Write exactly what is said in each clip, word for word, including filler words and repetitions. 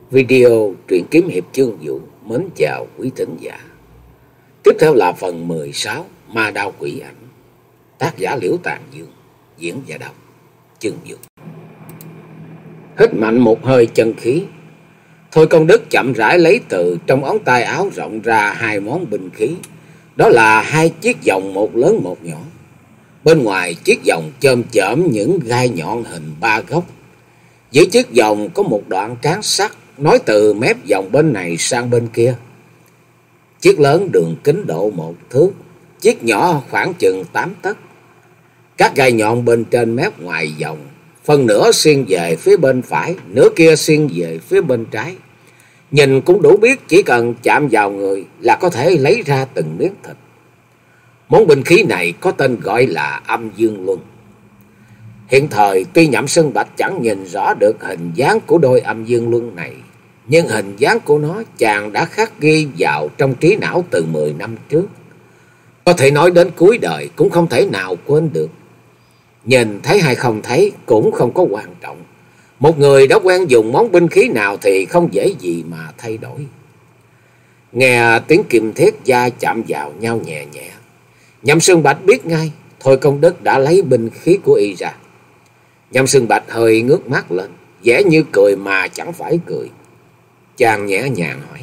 Video truyện kiếm hiệp chương vũ mến chào quý thính giả. Tiếp theo là phần mười sáu Ma Đao Quỷ Ảnh. Tác giả Liễu Tàn Dương, diễn và đọc chương vũ. Hít mạnh một hơi chân khí, Thôi Công Đức chậm rãi lấy từ trong ống tay áo rộng ra hai món binh khí. Đó là hai chiếc vòng, một lớn một nhỏ. Bên ngoài chiếc vòng chôm chởm những gai nhọn hình ba góc. Dưới chiếc vòng có một đoạn cán sắt nối từ mép vòng bên này sang bên kia. Chiếc lớn đường kính độ một thước, chiếc nhỏ khoảng chừng tám tấc. Các gai nhọn bên trên mép ngoài vòng, phần nửa xuyên về phía bên phải, nửa kia xuyên về phía bên trái. Nhìn cũng đủ biết chỉ cần chạm vào người là có thể lấy ra từng miếng thịt. Món binh khí này có tên gọi là Âm Dương Luân. Hiện thời tuy Nhậm Sơn Bạch chẳng nhìn rõ được hình dáng của đôi âm dương luân này, nhưng hình dáng của nó chàng đã khắc ghi vào trong trí não từ mười năm trước. Có thể nói đến cuối đời cũng không thể nào quên được. Nhìn thấy hay không thấy cũng không có quan trọng. Một người đã quen dùng món binh khí nào thì không dễ gì mà thay đổi. Nghe tiếng kim thiết da chạm vào nhau nhẹ nhẹ, Nhậm Sơn Bạch biết ngay Thôi Công Đức đã lấy binh khí của y ra. Nhậm Sơn Bạch hơi ngước mắt lên, vẻ như cười mà chẳng phải cười. Chàng nhẹ nhàng hỏi: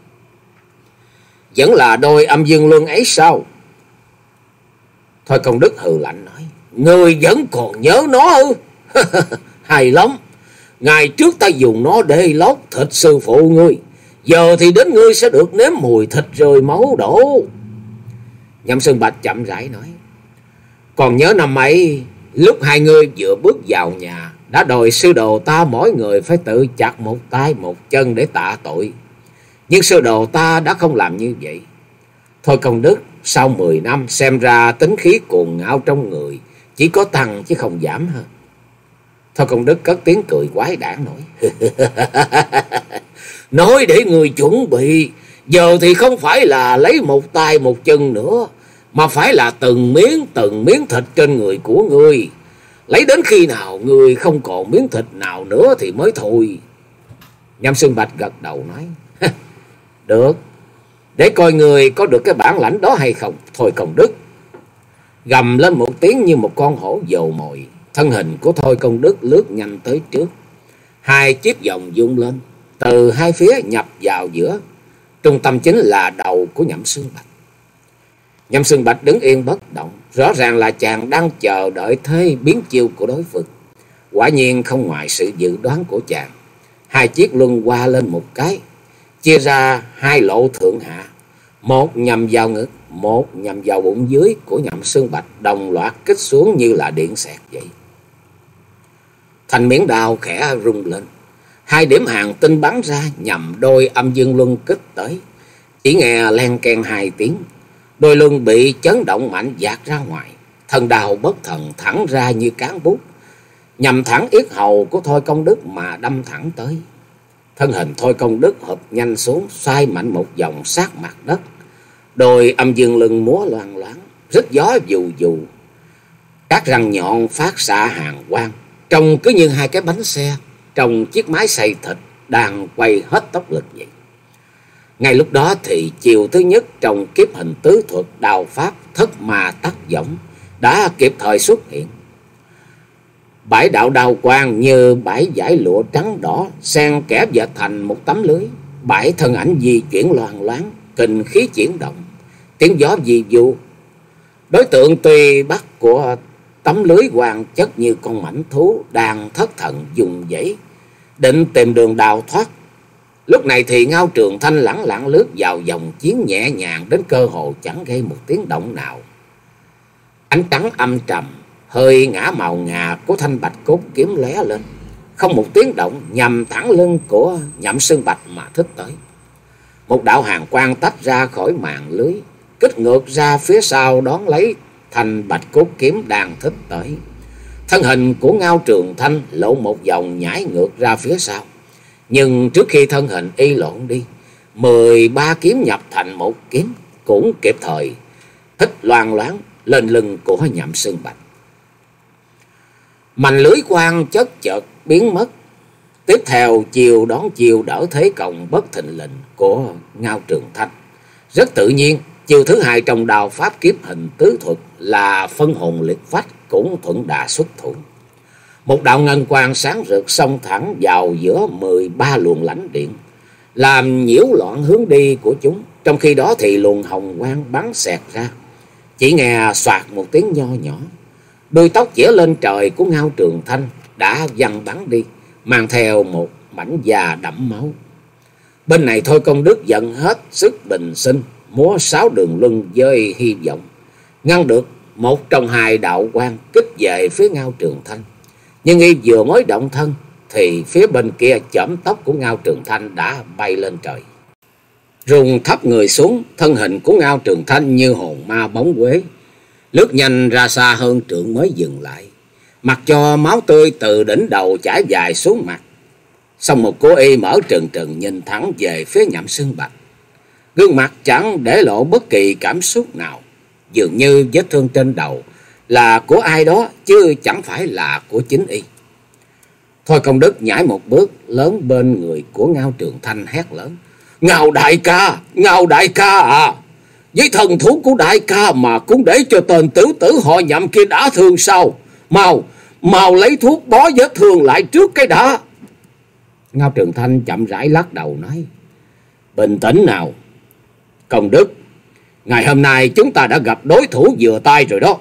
"Vẫn là đôi âm dương luân ấy sao?" Thôi Công Đức hừ lạnh nói: "Ngươi vẫn còn nhớ nó ư? Hay lắm. Ngày trước ta dùng nó để lót thịt sư phụ ngươi, giờ thì đến ngươi sẽ được nếm mùi thịt rơi máu đổ." Nhậm Sơn Bạch chậm rãi nói: "Còn nhớ năm ấy, lúc hai người vừa bước vào nhà, đã đòi sư đồ ta mỗi người phải tự chặt một tay một chân để tạ tội. Nhưng sư đồ ta đã không làm như vậy. Thôi Công Đức, sau mười năm xem ra tính khí cuồng ngạo trong người chỉ có tăng chứ không giảm hơn." Thôi Công Đức cất tiếng cười quái đản nói: "Nói để người chuẩn bị, giờ thì không phải là lấy một tay một chân nữa, mà phải là từng miếng từng miếng thịt trên người của ngươi. Lấy đến khi nào ngươi không còn miếng thịt nào nữa thì mới thôi." Nhậm Sơn Bạch gật đầu nói: "Được, để coi ngươi có được cái bản lãnh đó hay không." Thôi Công Đức gầm lên một tiếng như một con hổ dầu mồi. Thân hình của Thôi Công Đức lướt nhanh tới trước. Hai chiếc vòng vung lên, từ hai phía nhập vào giữa. Trung tâm chính là đầu của Nhậm Sơn Bạch. Nhậm Sơn Bạch đứng yên bất động, rõ ràng là chàng đang chờ đợi thế biến chiêu của đối phương. Quả nhiên không ngoài sự dự đoán của chàng. Hai chiếc luân qua lên một cái, chia ra hai lộ thượng hạ, một nhằm vào ngực, một nhằm vào bụng dưới của Nhậm Sơn Bạch, đồng loạt kích xuống như là điện xẹt vậy. Thành miếng đao khẽ rung lên, hai điểm hàng tinh bắn ra nhằm đôi âm dương luân kích tới. Chỉ nghe len keng hai tiếng, đôi luân bị chấn động mạnh dạt ra ngoài. Thân đao bất thần thẳng ra như cán bút, nhằm thẳng yết hầu của Thôi Công Đức mà đâm thẳng tới. Thân hình Thôi Công Đức hụp nhanh xuống, xoay mạnh một vòng sát mặt đất. Đôi âm dương luân múa loang loáng, rít gió dù dù. Các răng nhọn phát xạ hàng quang, trông cứ như hai cái bánh xe trong chiếc máy xay thịt đang quay hết tốc lực vậy. Ngay lúc đó thì chiều thứ nhất trong kiếp hình tứ thuật đao pháp thất ma tắc võng đã kịp thời xuất hiện. Bãi đạo đao quang như bãi dải lụa trắng đỏ xen kẽ dệt thành một tấm lưới. Bãi thân ảnh di chuyển loang loáng, kình khí chuyển động, tiếng gió di du. Đối tượng tuy bắt của tấm lưới quang chất như con mãnh thú đang thất thần dùng dãy định tìm đường đào thoát. Lúc này thì Ngao Trường Thanh lẳng lặng lướt vào dòng chiến nhẹ nhàng đến cơ hồ chẳng gây một tiếng động nào. Ánh trắng âm trầm, hơi ngã màu ngà của thanh bạch cốt kiếm lóe lên, không một tiếng động nhằm thẳng lưng của Nhậm Sơn Bạch mà thích tới. Một đạo hàn quang tách ra khỏi màn lưới, kích ngược ra phía sau đón lấy thanh bạch cốt kiếm đang thích tới. Thân hình của Ngao Trường Thanh lộ một vòng nhảy ngược ra phía sau. Nhưng trước khi thân hình y lộn đi, mười ba kiếm nhập thành một kiếm cũng kịp thời hít loang loáng lên lưng của Nhậm Sơn Bạch. Màn lưới quang chất chợt biến mất, Tiếp theo chiều đón chiều đỡ thế công bất thình lình của Ngao Trường Thanh. Rất tự nhiên, chiều thứ hai trong đao pháp kiếp hình tứ thuật là phân hồn liệt phách cũng thuận đà xuất thủ. Một đạo ngân quang sáng rực xông thẳng vào giữa mười ba luồng lãnh điện, làm nhiễu loạn hướng đi của chúng. Trong khi đó thì luồng hồng quang bắn xẹt ra. Chỉ nghe xoạt một tiếng nho nhỏ, đuôi tóc chĩa lên trời của Ngao Trường Thanh đã văng bắn đi, mang theo một mảnh da đẫm máu. Bên này Thôi Công Đức giận hết sức bình sinh, múa sáu đường luân với hy vọng ngăn được một trong hai đạo quang kích về phía Ngao Trường Thanh. Nhưng y vừa mới động thân thì phía bên kia chỏm tóc của Ngao Trường Thanh đã bay lên trời. Rùng thấp người xuống, thân hình của Ngao Trường Thanh như hồn ma bóng quế, lướt nhanh ra xa hơn trượng mới dừng lại, mặc cho máu tươi từ đỉnh đầu chảy dài xuống mặt. Xong một cô y mở trừng trừng nhìn thẳng về phía Nhậm Xương Bạch, gương mặt chẳng để lộ bất kỳ cảm xúc nào, dường như vết thương trên đầu là của ai đó chứ chẳng phải là của chính y. Thôi Công Đức nhảy một bước lớn bên người của Ngao Trường Thanh hét lớn: Ngao đại ca, Ngao đại ca à, với thần thú của đại ca mà cũng để cho tên tử tử họ Nhậm kia đã thương sao? Mau, mau lấy thuốc bó vết thương lại trước cái đã. Ngao Trường Thanh chậm rãi lắc đầu nói: Bình tĩnh nào Công Đức, ngày hôm nay chúng ta đã gặp đối thủ vừa tay rồi đó.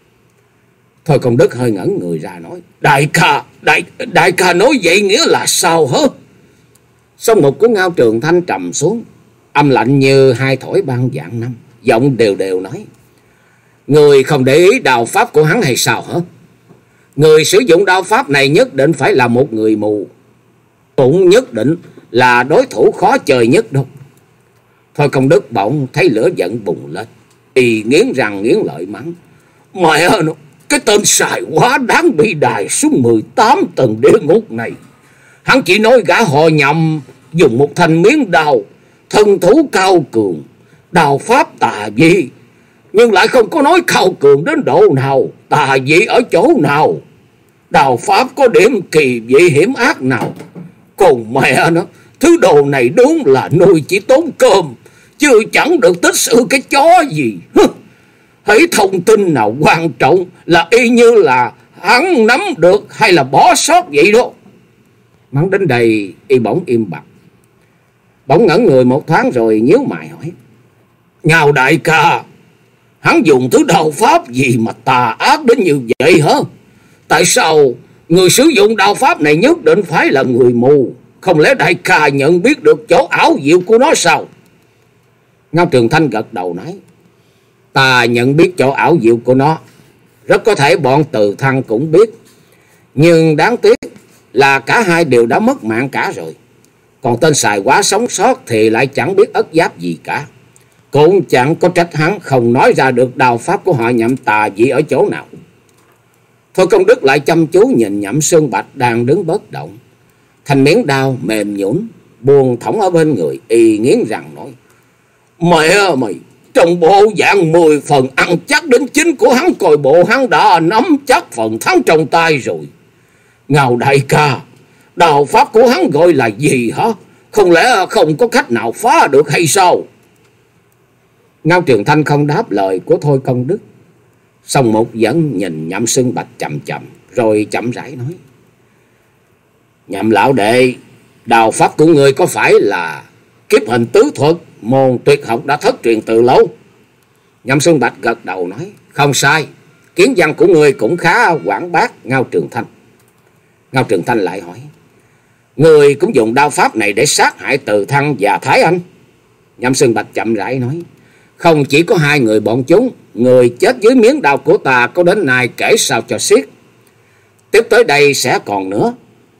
Thôi Công Đức hơi ngẩn người ra nói: Đại ca, đại, đại ca nói vậy nghĩa là sao hả? Song mục của Ngao Trường Thanh trầm xuống, âm lạnh như hai thổi băng vạn năm, giọng đều đều nói: Người không để ý đao pháp của hắn hay sao hả? Người sử dụng đao pháp này nhất định phải là một người mù, cũng nhất định là đối thủ khó chơi nhất đâu. Thôi Công Đức bỗng thấy lửa giận bùng lên, y nghiến răng nghiến lợi mắng: Mẹ nó, cái tên xài quá đáng bị đày xuống mười tám tầng địa ngục này. Hắn chỉ nói gã họ Nhậm dùng một thanh miếng đao, thân thú cao cường, đao pháp tà dị, nhưng lại không có nói cao cường đến độ nào, tà dị ở chỗ nào, đao pháp có điểm kỳ dị hiểm ác nào. Còn mẹ nó, thứ đồ này đúng là nuôi chỉ tốn cơm, chứ chẳng được tích sự cái chó gì. Hãy thông tin nào quan trọng là y như là hắn nắm được hay là bỏ sót vậy đó. Mắng đến đây y bỗng im bặt, bỗng ngẩn người một thoáng rồi nhíu mày hỏi: Ngao đại ca, hắn dùng thứ đao pháp gì mà tà ác đến như vậy hả? Tại sao người sử dụng đao pháp này nhất định phải là người mù? Không lẽ đại ca nhận biết được chỗ ảo diệu của nó sao? Ngao Trường Thanh gật đầu nói: Ta nhận biết chỗ ảo diệu của nó, rất có thể bọn Từ Thăng cũng biết, nhưng đáng tiếc là cả hai đều đã mất mạng cả rồi. Còn tên xài quá sống sót thì lại chẳng biết ất giáp gì cả. Cũng chẳng có trách hắn không nói ra được đao pháp của họ Nhậm tà dị ở chỗ nào. Thôi Công Đức lại chăm chú nhìn Nhậm Xương Bạch đang đứng bất động, thanh miếng đao mềm nhũn buông thõng ở bên người, y nghiến răng nói: Mẹ mày, trong bộ dạng mười phần ăn chắc đến chính của hắn, coi bộ hắn đã nắm chắc phần thắng trong tay rồi. Ngao đại ca, đao pháp của hắn gọi là gì hả? Không lẽ không có cách nào phá được hay sao? Ngao Trường Thanh không đáp lời của Thôi Công Đức. Song Mục vẫn nhìn Nhậm Xương Bạch chậm chậm, rồi chậm rãi nói: Nhậm lão đệ, đao pháp của người có phải là kiếp hình tứ thuật, môn tuyệt học đã thất truyền từ lâu? Nhậm Xương Bạch gật đầu nói: Không sai, kiến văn của người cũng khá quảng bác Ngao Trường Thanh. Ngao Trường Thanh lại hỏi: Người cũng dùng đao pháp này để sát hại Từ Thăng và Thái Anh? Nhậm Xương Bạch chậm rãi nói: Không chỉ có hai người bọn chúng, người chết dưới miếng đao của ta có đến nay kể sao cho xiết. Tiếp tới đây sẽ còn nữa.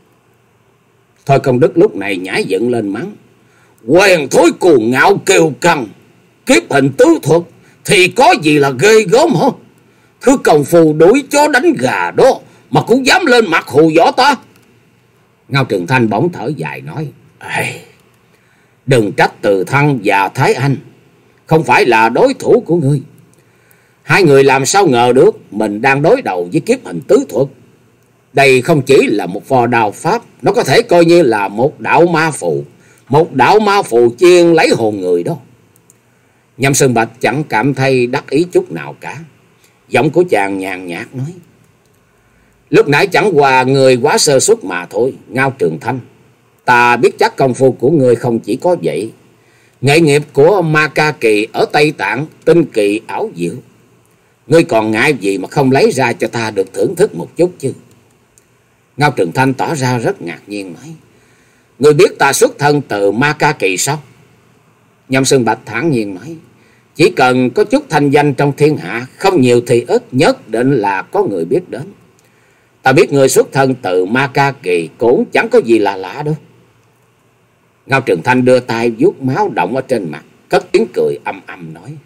Thôi Công Đức lúc này nhảy dựng lên mắng: Quen thối cuồng ngạo kiêu căng, kiếp hình tứ thuật thì có gì là ghê gớm hả? Thứ công phu đuổi chó đánh gà đó mà cũng dám lên mặt hù dọa ta. Ngao Trường Thanh bỗng thở dài nói: Ê, đừng trách Từ Thăng và Thái Anh không phải là đối thủ của ngươi. Hai người làm sao ngờ được mình đang đối đầu với kiếp hình tứ thuật. Đây không chỉ là một phò đào pháp, nó có thể coi như là một đạo ma phù, một đạo ma phù chuyên lấy hồn người đó. Nhâm Sơn Bạch chẳng cảm thấy đắc ý chút nào cả. Giọng của chàng nhàn nhạt nói: lúc nãy chẳng qua người quá sơ suất mà thôi, Ngao Trường Thanh. Ta biết chắc công phu của ngươi không chỉ có vậy. Nghệ nghiệp của Ma Ca Kỳ ở Tây Tạng tinh kỳ ảo diệu. Ngươi còn ngại gì mà không lấy ra cho ta được thưởng thức một chút chứ? Ngao Trường Thanh tỏ ra rất ngạc nhiên nói: ngươi biết ta xuất thân từ Ma Ca Kỳ sao? Nhâm Sơn Bạch thản nhiên nói: chỉ cần có chút thanh danh trong thiên hạ, không nhiều thì ít, nhất định là có người biết đến. Ta biết người xuất thân từ Ma Ca Kỳ cũng chẳng có gì là lạ đâu. Ngao Trường Thanh đưa tay vuốt máu động ở trên mặt, cất tiếng cười âm âm nói: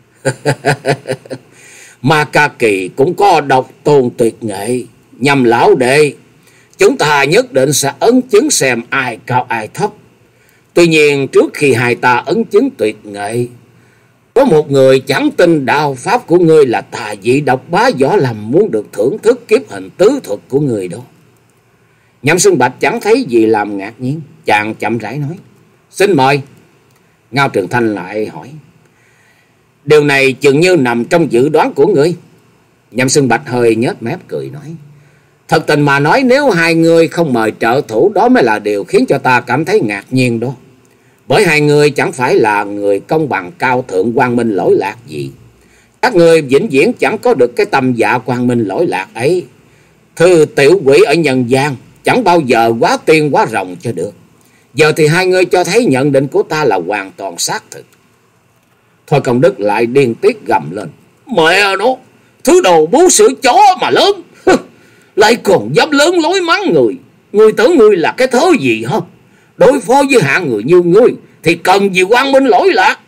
Ma Ca Kỳ cũng có độc tôn tuyệt nghệ. Nhâm lão đệ, chúng ta nhất định sẽ ấn chứng xem ai cao ai thấp. Tuy nhiên trước khi hai ta ấn chứng tuyệt nghệ, có một người chẳng tin đạo pháp của ngươi là tà dị độc bá võ lâm muốn được thưởng thức kiếp hình tứ thuật của người đó. Nhâm Xuân Bạch chẳng thấy gì làm ngạc nhiên, chàng chậm rãi nói: xin mời. Ngao Trường Thanh lại hỏi: điều này chừng như nằm trong dự đoán của ngươi. Nhâm Xuân Bạch hơi nhếch mép cười nói: thật tình mà nói, nếu hai người không mời trợ thủ, đó mới là điều khiến cho ta cảm thấy ngạc nhiên đó. Bởi hai người chẳng phải là người công bằng cao thượng quang minh lỗi lạc gì. Các người vĩnh viễn chẳng có được cái tâm dạ quang minh lỗi lạc ấy. Thư tiểu quỷ ở nhân gian chẳng bao giờ quá tiên quá rồng cho được. Giờ thì hai người cho thấy nhận định của ta là hoàn toàn xác thực. Thôi Công Đức lại điên tiết gầm lên: mẹ nó, thứ đồ bú sữa chó mà lớn, lại còn dám lớn lối mắng người. Ngươi tưởng ngươi là cái thớ gì hả? Đối phó với hạng người như ngươi thì cần gì quang minh lỗi lạc.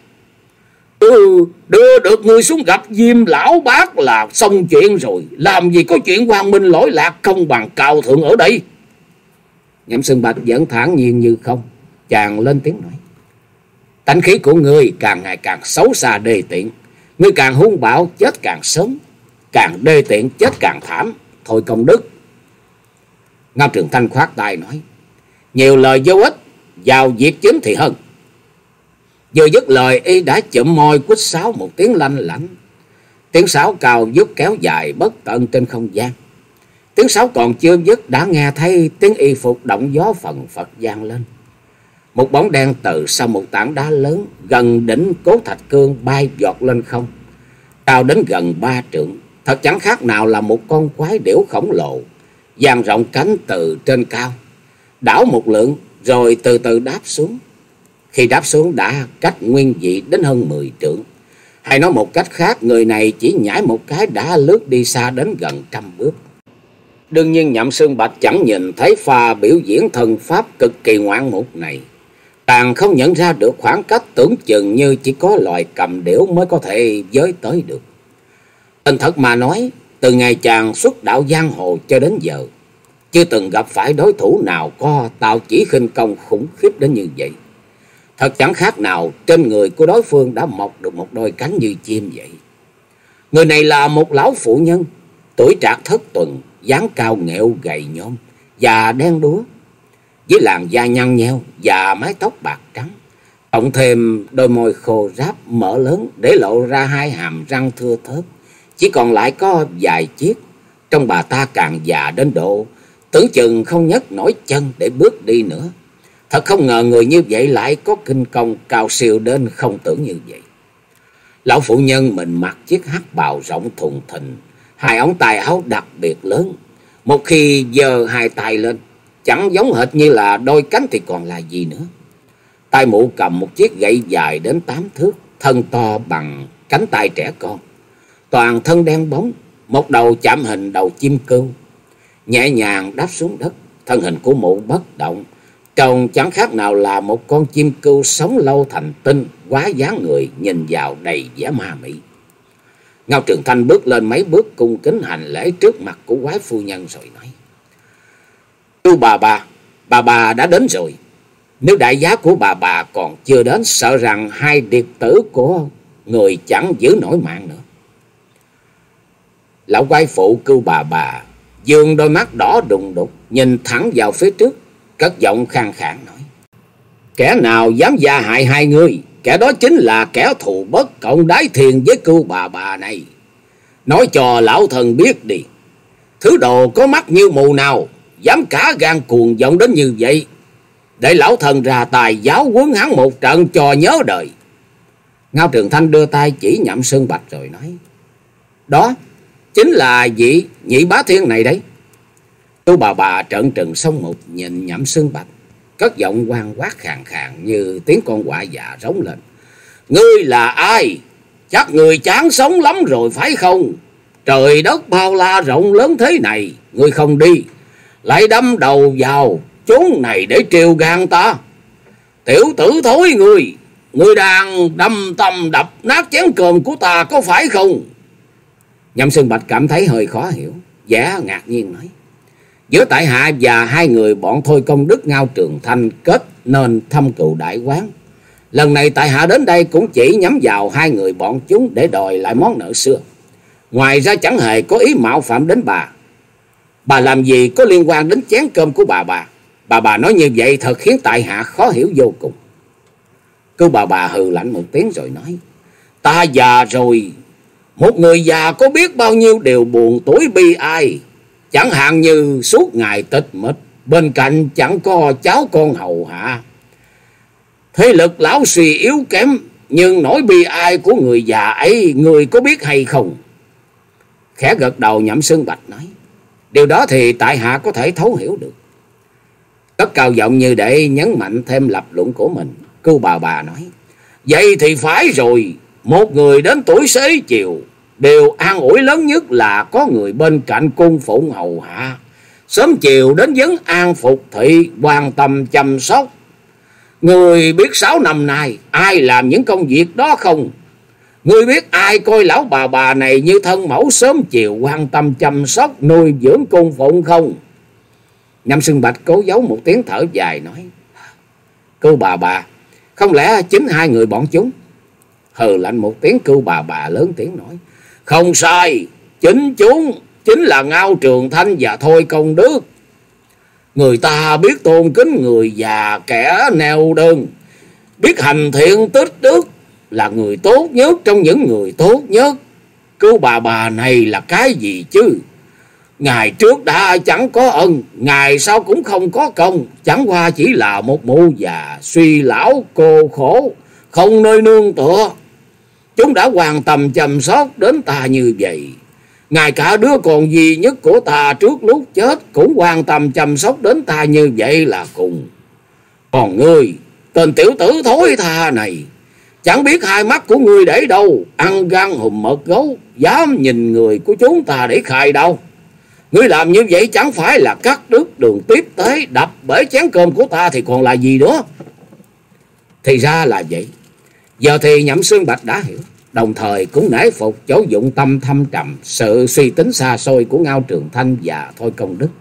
Ừ, đưa được ngươi xuống gặp Diêm lão bác là xong chuyện rồi. Làm gì có chuyện quang minh lỗi lạc không bằng cao thượng ở đây. Nhậm Sơn Bạch vẫn thản nhiên như không. Chàng lên tiếng nói: tánh khí của ngươi càng ngày càng xấu xa đê tiện. Ngươi càng hung bạo chết càng sớm, càng đê tiện chết càng thảm. Thôi Công Đức. Ngao Trường Thanh khoát tay nói: nhiều lời vô ích, vào việc chính thì hơn. Vừa dứt lời, y đã chụm môi quýt sáo một tiếng lanh lảnh. Tiếng sáo cao vút kéo dài bất tận trên không gian. Tiếng sáo còn chưa dứt, đã nghe thấy tiếng y phục động gió phần phật vang lên. Một bóng đen từ sau một tảng đá lớn gần đỉnh Cố Thạch Cương bay giọt lên không, cao đến gần ba trượng. Thật chẳng khác nào là một con quái điểu khổng lồ, dang rộng cánh từ trên cao, đảo một lượn rồi từ từ đáp xuống. Khi đáp xuống đã cách nguyên vị đến hơn mười trượng. Hay nói một cách khác, người này chỉ nhảy một cái đã lướt đi xa đến gần trăm bước. Đương nhiên Nhậm Sơn Bạch chẳng nhìn thấy pha biểu diễn thần pháp cực kỳ ngoạn mục này, càng không nhận ra được khoảng cách tưởng chừng như chỉ có loài cầm điểu mới có thể giới tới được. Thành thật mà nói, từ ngày chàng xuất đạo giang hồ cho đến giờ, chưa từng gặp phải đối thủ nào có tạo chỉ khinh công khủng khiếp đến như vậy. Thật chẳng khác nào trên người của đối phương đã mọc được một đôi cánh như chim vậy. Người này là một lão phụ nhân, tuổi trạc thất tuần, dáng cao nghẹo gầy nhom và đen đúa, với làn da nhăn nheo và mái tóc bạc trắng, cộng thêm đôi môi khô ráp mở lớn để lộ ra hai hàm răng thưa thớt, chỉ còn lại có vài chiếc. Trong bà ta càng già đến độ tưởng chừng không nhấc nổi chân để bước đi nữa. Thật không ngờ người như vậy lại có kinh công cao siêu đến không tưởng như vậy. Lão phụ nhân mình mặc chiếc hắc bào rộng thùng thình, hai ống tay áo đặc biệt lớn. Một khi giơ hai tay lên, chẳng giống hệt như là đôi cánh thì còn là gì nữa. Tay mụ cầm một chiếc gậy dài đến tám thước, thân to bằng cánh tay trẻ con. Toàn thân đen bóng, một đầu chạm hình đầu chim cưu, nhẹ nhàng đáp xuống đất. Thân hình của mụ bất động, trông chẳng khác nào là một con chim cưu sống lâu thành tinh, quá dáng người, nhìn vào đầy vẻ ma mị. Ngao Trường Thanh bước lên mấy bước cung kính hành lễ trước mặt của quái phu nhân rồi nói: "Chú bà bà, bà bà đã đến rồi. Nếu đại giá của bà bà còn chưa đến, sợ rằng hai điệp tử của người chẳng giữ nổi mạng nữa." Lão quái phụ Cưu bà bà Dương đôi mắt đỏ đùng đục nhìn thẳng vào phía trước, cất giọng khàn khàn nói: Kẻ nào dám gia hại hai ngươi, kẻ đó chính là kẻ thù bất cộng đái thiên với Cưu bà bà này. Nói cho lão thần biết đi, thứ đồ có mắt như mù nào dám cả gan cuồng vọng đến như vậy, để lão thần ra tài giáo huấn hắn một trận cho nhớ đời. Ngao Trường Thanh đưa tay chỉ Nhậm Sơn Bạch rồi nói: Đó chính là vị Nhị Bá Thiên này đấy. Cưu bà bà trợn trừng sông mục nhìn Nhậm Sơn Bạch, cất giọng oan quát khàn khàn như tiếng con quạ già rống lên: Ngươi là ai? Chắc người chán sống lắm rồi phải không? Trời đất bao la rộng lớn thế này, ngươi không đi, lại đâm đầu vào chốn này để trêu gan ta. Tiểu tử thối ngươi, ngươi đang đâm tâm đập nát chén cơm của ta có phải không? Nhậm Sơn Bạch cảm thấy hơi khó hiểu, vẻ ngạc nhiên nói: Giữa tại hạ và hai người bọn Thôi Công Đức, Ngao Trường Thanh kết nên thâm cừu đại quán. Lần này tại hạ đến đây cũng chỉ nhắm vào hai người bọn chúng để đòi lại món nợ xưa. Ngoài ra chẳng hề có ý mạo phạm đến bà. Bà làm gì có liên quan đến chén cơm của bà bà. Bà bà nói như vậy thật khiến tại hạ khó hiểu vô cùng. Cưu bà bà hừ lạnh một tiếng rồi nói: Ta già rồi, một người già có biết bao nhiêu điều buồn tuổi bi ai. Chẳng hạn như suốt ngày tịch mịch, bên cạnh chẳng có cháu con hầu hạ. Thế lực lão suy yếu kém, nhưng nỗi bi ai của người già ấy người có biết hay không? Khẽ gật đầu, Nhậm Sơn Bạch nói: Điều đó thì tại hạ có thể thấu hiểu được. Cất cao giọng như để nhấn mạnh thêm lập luận của mình, Cưu bà bà nói: Vậy thì phải rồi, một người đến tuổi xế chiều, điều an ủi lớn nhất là có người bên cạnh cung phụng hầu hạ, sớm chiều đến vấn an phục thị, quan tâm chăm sóc. Người biết sáu năm nay ai làm những công việc đó không? Người biết ai coi lão bà bà này như thân mẫu, sớm chiều quan tâm chăm sóc nuôi dưỡng cung phụng không? Nhậm Sơn Bạch cố giấu một tiếng thở dài nói: Cưu bà bà, không lẽ chính hai người bọn chúng? Hừ lạnh một tiếng, Cưu bà bà lớn tiếng nói: Không sai, chính chúng chính là Ngao Trường Thanh và Thôi Công Đức. Người ta biết tôn kính người già kẻ neo đơn, biết hành thiện tích đức, là người tốt nhất trong những người tốt nhất. Cưu bà bà này là cái gì chứ? Ngày trước đã chẳng có ân, ngày sau cũng không có công, chẳng qua chỉ là một mụ già suy lão cô khổ, không nơi nương tựa. Chúng đã quan tâm chăm sóc đến ta như vậy. Ngay cả đứa con duy nhất của ta trước lúc chết cũng quan tâm chăm sóc đến ta như vậy là cùng. Còn ngươi, tên tiểu tử thối tha này, chẳng biết hai mắt của ngươi để đâu, ăn gan hùm mật gấu, dám nhìn người của chúng ta để khai đâu. Ngươi làm như vậy chẳng phải là cắt đứt đường tiếp tế, đập bể chén cơm của ta thì còn là gì nữa? Thì ra là vậy. Giờ thì Nhậm Sơn Bạch đã hiểu, đồng thời cũng nể phục chỗ dụng tâm thâm trầm, sự suy tính xa xôi của Ngao Trường Thanh và Thôi Công Đức.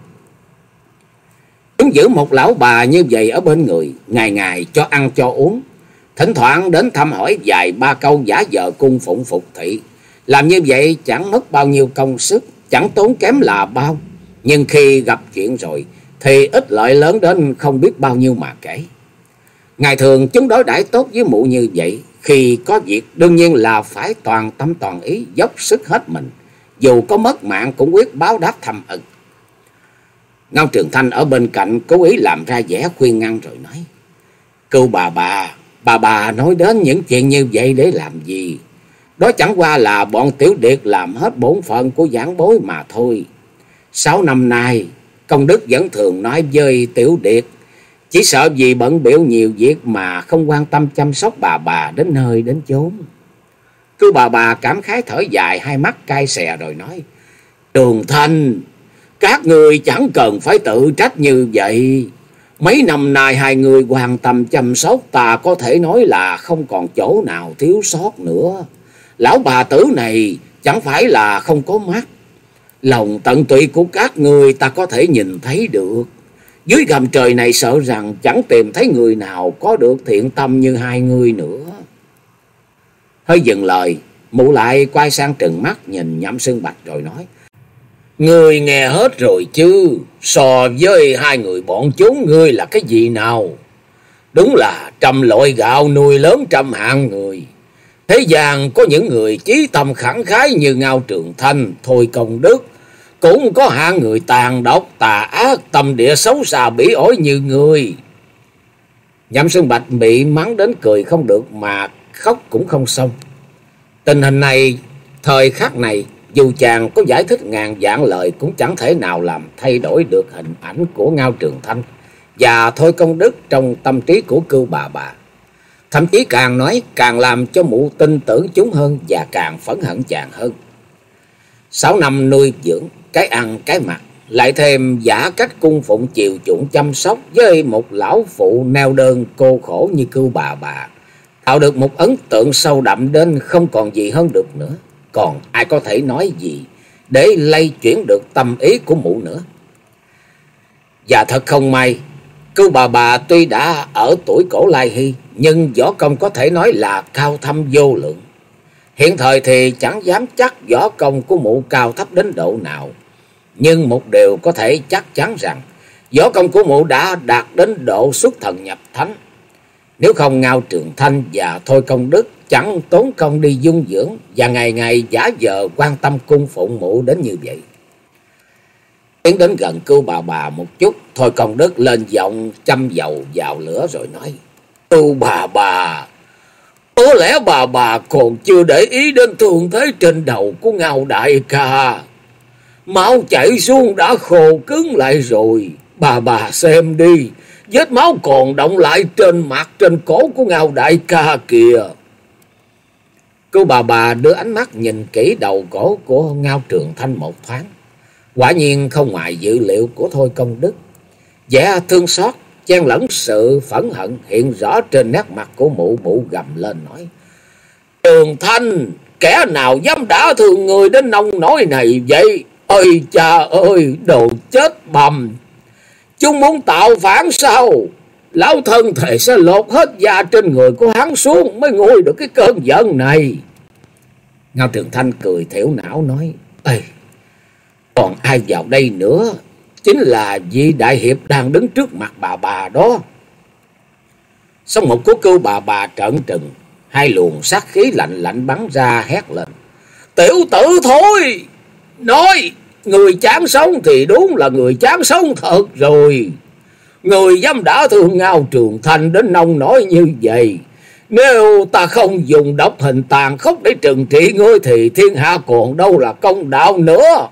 Chúng giữ một lão bà như vậy ở bên người, ngày ngày cho ăn cho uống, thỉnh thoảng đến thăm hỏi vài ba câu giả vờ cung phụng phục thị. Làm như vậy chẳng mất bao nhiêu công sức, chẳng tốn kém là bao, nhưng khi gặp chuyện rồi thì ích lợi lớn đến không biết bao nhiêu mà kể. Ngày thường chúng đối đãi tốt với mụ như vậy, khi có việc đương nhiên là phải toàn tâm toàn ý, dốc sức hết mình, dù có mất mạng cũng quyết báo đáp thầm ực. Ngao Trường Thanh ở bên cạnh cố ý làm ra vẻ khuyên ngăn rồi nói: Cưu bà bà, bà bà nói đến những chuyện như vậy để làm gì? Đó chẳng qua là bọn tiểu điệt làm hết bổn phận của giảng bối mà thôi. Sáu năm nay, Công Đức vẫn thường nói với tiểu điệt, chỉ sợ vì bận bịu nhiều việc mà không quan tâm chăm sóc bà bà đến nơi đến chốn. Cưu bà bà cảm khái thở dài, hai mắt cay xè rồi nói: Trường Thanh, các người chẳng cần phải tự trách như vậy. Mấy năm nay hai người quan tâm chăm sóc ta có thể nói là không còn chỗ nào thiếu sót nữa. Lão bà tử này chẳng phải là không có mắt. Lòng tận tụy của các người ta có thể nhìn thấy được. Dưới gầm trời này sợ rằng chẳng tìm thấy người nào có được thiện tâm như hai người nữa. Hơi dừng lời, mụ lại quay sang trừng mắt nhìn Nhậm Sơn Bạch rồi nói: Ngươi nghe hết rồi chứ? So với hai người bọn chúng, ngươi là cái gì nào? Đúng là trăm loại gạo nuôi lớn trăm hạng người. Thế gian có những người chí tâm khẳng khái như Ngao Trường Thanh, Thôi Công Đức. Cũng có hạng người tàn độc, tà ác, tâm địa xấu xa bỉ ổi như ngươi. Nhậm Sơn Bạch bị mắng đến cười không được mà khóc cũng không xong. Tình hình này, thời khắc này, dù chàng có giải thích ngàn vạn lời cũng chẳng thể nào làm thay đổi được hình ảnh của Ngao Trường Thanh và Thôi Công Đức trong tâm trí của Cưu Bà Bà. Thậm chí càng nói càng làm cho mụ tin tưởng chúng hơn và càng phẫn hận chàng hơn. Sáu năm nuôi dưỡng, cái ăn cái mặc, lại thêm giả cách cung phụng chiều chuộng chăm sóc với một lão phụ neo đơn cô khổ như Cưu Bà Bà, tạo được một ấn tượng sâu đậm đến không còn gì hơn được nữa. Còn ai có thể nói gì để lay chuyển được tâm ý của mụ nữa. Và thật không may, Cưu Bà Bà tuy đã ở tuổi cổ lai hy, nhưng võ công có thể nói là cao thâm vô lượng. Hiện thời thì chẳng dám chắc võ công của mụ cao thấp đến độ nào, nhưng một điều có thể chắc chắn rằng võ công của mụ đã đạt đến độ xuất thần nhập thánh. Nếu không, Ngao Trường Thanh và Thôi Công Đức chẳng tốn công đi dung dưỡng và ngày ngày giả vờ quan tâm cung phụng mụ đến như vậy. Tiến đến gần Cưu Bà Bà một chút, Thôi Công Đức lên giọng châm dầu vào lửa rồi nói: Cưu Bà Bà, có lẽ bà bà còn chưa để ý đến thương thế trên đầu của Ngao đại ca. Máu chảy xuống đã khô cứng lại rồi. Bà bà xem đi, vết máu còn đọng lại trên mặt trên cổ của Ngao đại ca kìa. Cô bà bà đưa ánh mắt nhìn kỹ đầu cổ của Ngao Trường Thanh một thoáng. Quả nhiên không ngoài dự liệu của Thôi Công Đức. Vẻ thương xót chen lẫn sự phẫn hận hiện rõ trên nét mặt của mụ. Mụ gầm lên nói: Trường Thanh, kẻ nào dám đả thương người đến nông nỗi này vậy? Ôi cha ơi, đồ chết bầm! Chúng muốn tạo phản sao? Lão thân thề sẽ lột hết da trên người của hắn xuống mới nguôi được cái cơn giận này. Ngao Trường Thanh cười thểu não nói: Ê, còn ai vào đây nữa? Chính là vị đại hiệp đang đứng trước mặt bà bà đó. Xong một cú Cưu Bà Bà trợn trừng, hai luồng sát khí lạnh lạnh bắn ra, hét lên: Tiểu tử thôi! Nói, người chán sống thì đúng là người chán sống thật rồi. Người dám đả thương Ngao Trường Thanh đến nông nỗi như vậy, nếu ta không dùng độc hình tàn khốc để trừng trị ngươi thì thiên hạ còn đâu là công đạo nữa.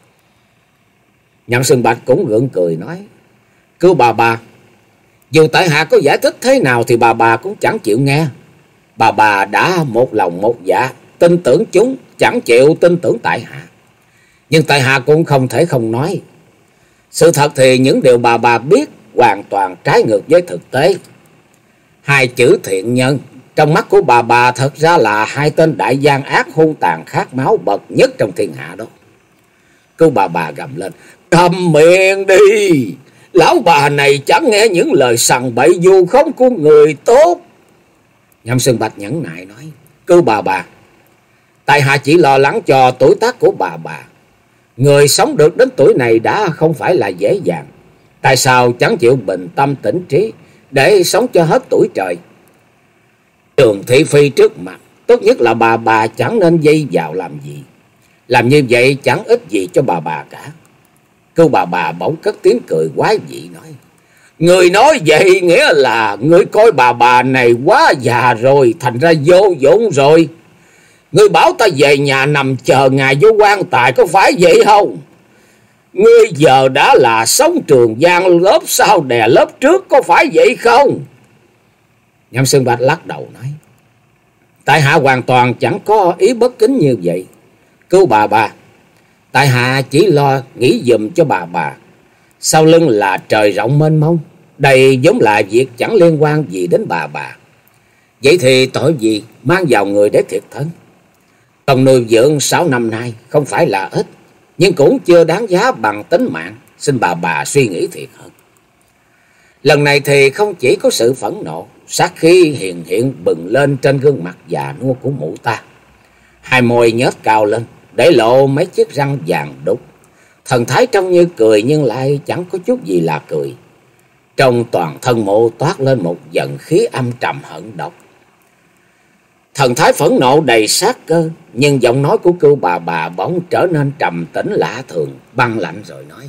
Nhậm Sơn Bạch cũng gượng cười nói: Cưu bà bà, dù tại hạ có giải thích thế nào thì bà bà cũng chẳng chịu nghe. Bà bà đã một lòng một dạ tin tưởng chúng, chẳng chịu tin tưởng tại hạ. Nhưng tại hạ cũng không thể không nói. Sự thật thì những điều bà bà biết hoàn toàn trái ngược với thực tế. Hai chữ thiện nhân trong mắt của bà bà thật ra là hai tên đại gian ác hung tàn khát máu bậc nhất trong thiên hạ đó. Cưu bà bà gầm lên: Cầm miệng đi! Lão bà này chẳng nghe những lời sằng bậy vu khống của người tốt. Nhậm Sơn Bạch nhẫn nại nói: Cưu bà bà, tại hạ chỉ lo lắng cho tuổi tác của bà bà. Người sống được đến tuổi này đã không phải là dễ dàng. Tại sao chẳng chịu bình tâm tĩnh trí để sống cho hết tuổi trời? Trường thị phi trước mặt, tốt nhất là bà bà chẳng nên dây vào làm gì. Làm như vậy chẳng ích gì cho bà bà cả. Cưu bà bà bỗng cất tiếng cười quái dị nói: Người nói vậy nghĩa là người coi bà bà này quá già rồi, thành ra vô dụng rồi. Ngươi bảo ta về nhà nằm chờ ngài vô quan tài, có phải vậy không? Ngươi giờ đã là sống trường giang lớp sau đè lớp trước, có phải vậy không? Nhậm Sơn Bạch lắc đầu nói: Tại hạ hoàn toàn chẳng có ý bất kính như vậy. Cưu bà bà, tại hạ chỉ lo nghĩ giùm cho bà bà. Sau lưng là trời rộng mênh mông, đây vốn là việc chẳng liên quan gì đến bà bà. Vậy thì tội gì mang vào người để thiệt thân? Công nuôi dưỡng sáu năm nay không phải là ít, nhưng cũng chưa đáng giá bằng tính mạng. Xin bà bà suy nghĩ thiệt hơn. Lần này thì không chỉ có sự phẫn nộ, sát khí hiền hiện bừng lên trên gương mặt già nua của mụ ta. Hai môi nhếch cao lên, để lộ mấy chiếc răng vàng đục. Thần thái trông như cười nhưng lại chẳng có chút gì là cười. Trong toàn thân Mộ toát lên một giận khí âm trầm hận độc. Thần thái phẫn nộ đầy sát cơ, nhưng giọng nói của Cưu bà bà bỗng trở nên trầm tĩnh lạ thường, băng lạnh rồi nói: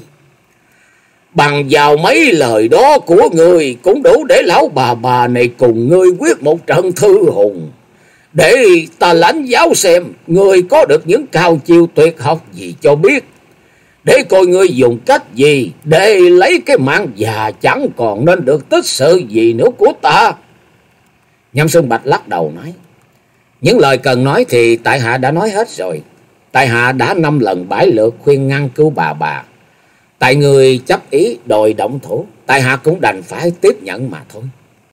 bằng vào mấy lời đó của ngươi cũng đủ để lão bà bà này cùng ngươi quyết một trận thư hùng. Để ta lãnh giáo xem ngươi có được những cao chiêu tuyệt học gì cho biết, để coi ngươi dùng cách gì để lấy cái mạng già chẳng còn nên được tích sự gì nữa của ta. Nhâm Xương Bạch lắc đầu nói: những lời cần nói thì tại hạ đã nói hết rồi. Tại hạ đã năm lần bãi lượt khuyên ngăn Cưu bà bà. Tại người chấp ý đòi động thủ, tại hạ cũng đành phải tiếp nhận mà thôi.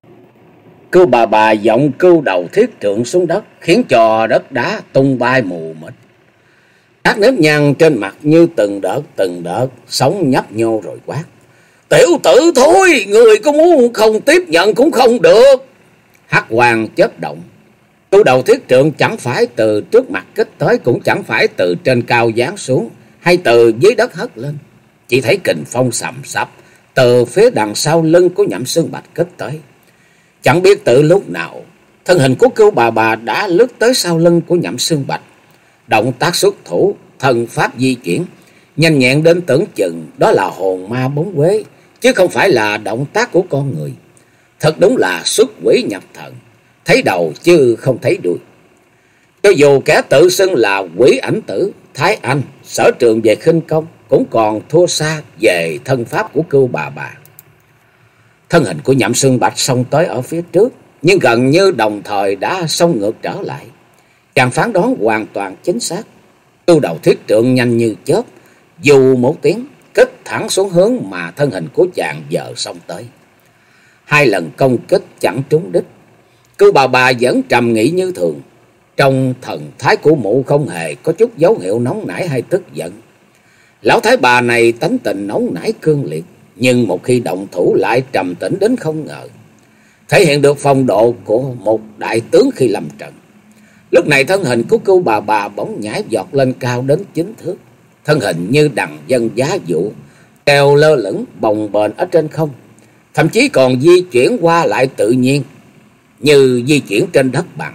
Cưu bà bà giọng cưu đầu thiết trượng xuống đất, khiến cho đất đá tung bay mù mịt. Các nếp nhăn trên mặt như từng đợt từng đợt sống nhấp nhô rồi quát: tiểu tử thôi, người có muốn không tiếp nhận cũng không được. Hắc quang chớp động. Cưu đầu thiết trượng chẳng phải từ trước mặt kích tới, cũng chẳng phải từ trên cao giáng xuống, hay từ dưới đất hất lên. Chỉ thấy kình phong sầm sập từ phía đằng sau lưng của Nhậm Xương Bạch kích tới. Chẳng biết từ lúc nào, thân hình của Cưu bà bà đã lướt tới sau lưng của Nhậm Xương Bạch. Động tác xuất thủ, thần pháp di chuyển, nhanh nhẹn đến tưởng chừng đó là hồn ma bóng quế, chứ không phải là động tác của con người. Thật đúng là xuất quỷ nhập thần, thấy đầu chứ không thấy đuôi. Cho dù kẻ tự xưng là Quỷ Ảnh Tử, Thái Anh, sở trường về khinh công, cũng còn thua xa về thân pháp của Cưu bà bà. Thân hình của Nhậm Xương Bạch xông tới ở phía trước, nhưng gần như đồng thời đã xông ngược trở lại. Chàng phán đoán hoàn toàn chính xác. Cưu đầu thiết trượng nhanh như chớp, dù một tiếng kích thẳng xuống hướng mà thân hình của chàng giờ xông tới. Hai lần công kích chẳng trúng đích. Cưu bà bà vẫn trầm nghĩ như thường. Trong thần thái của mụ không hề có chút dấu hiệu nóng nảy hay tức giận. Lão thái bà này tánh tình nóng nảy cương liệt, nhưng một khi động thủ lại trầm tĩnh đến không ngờ, thể hiện được phong độ của một đại tướng khi lâm trận. Lúc này thân hình của Cưu bà bà bỗng nhảy vọt lên cao đến chín thước. Thân hình như đằng dân giá vụ, treo lơ lửng bồng bềnh ở trên không, thậm chí còn di chuyển qua lại tự nhiên, như di chuyển trên đất bằng.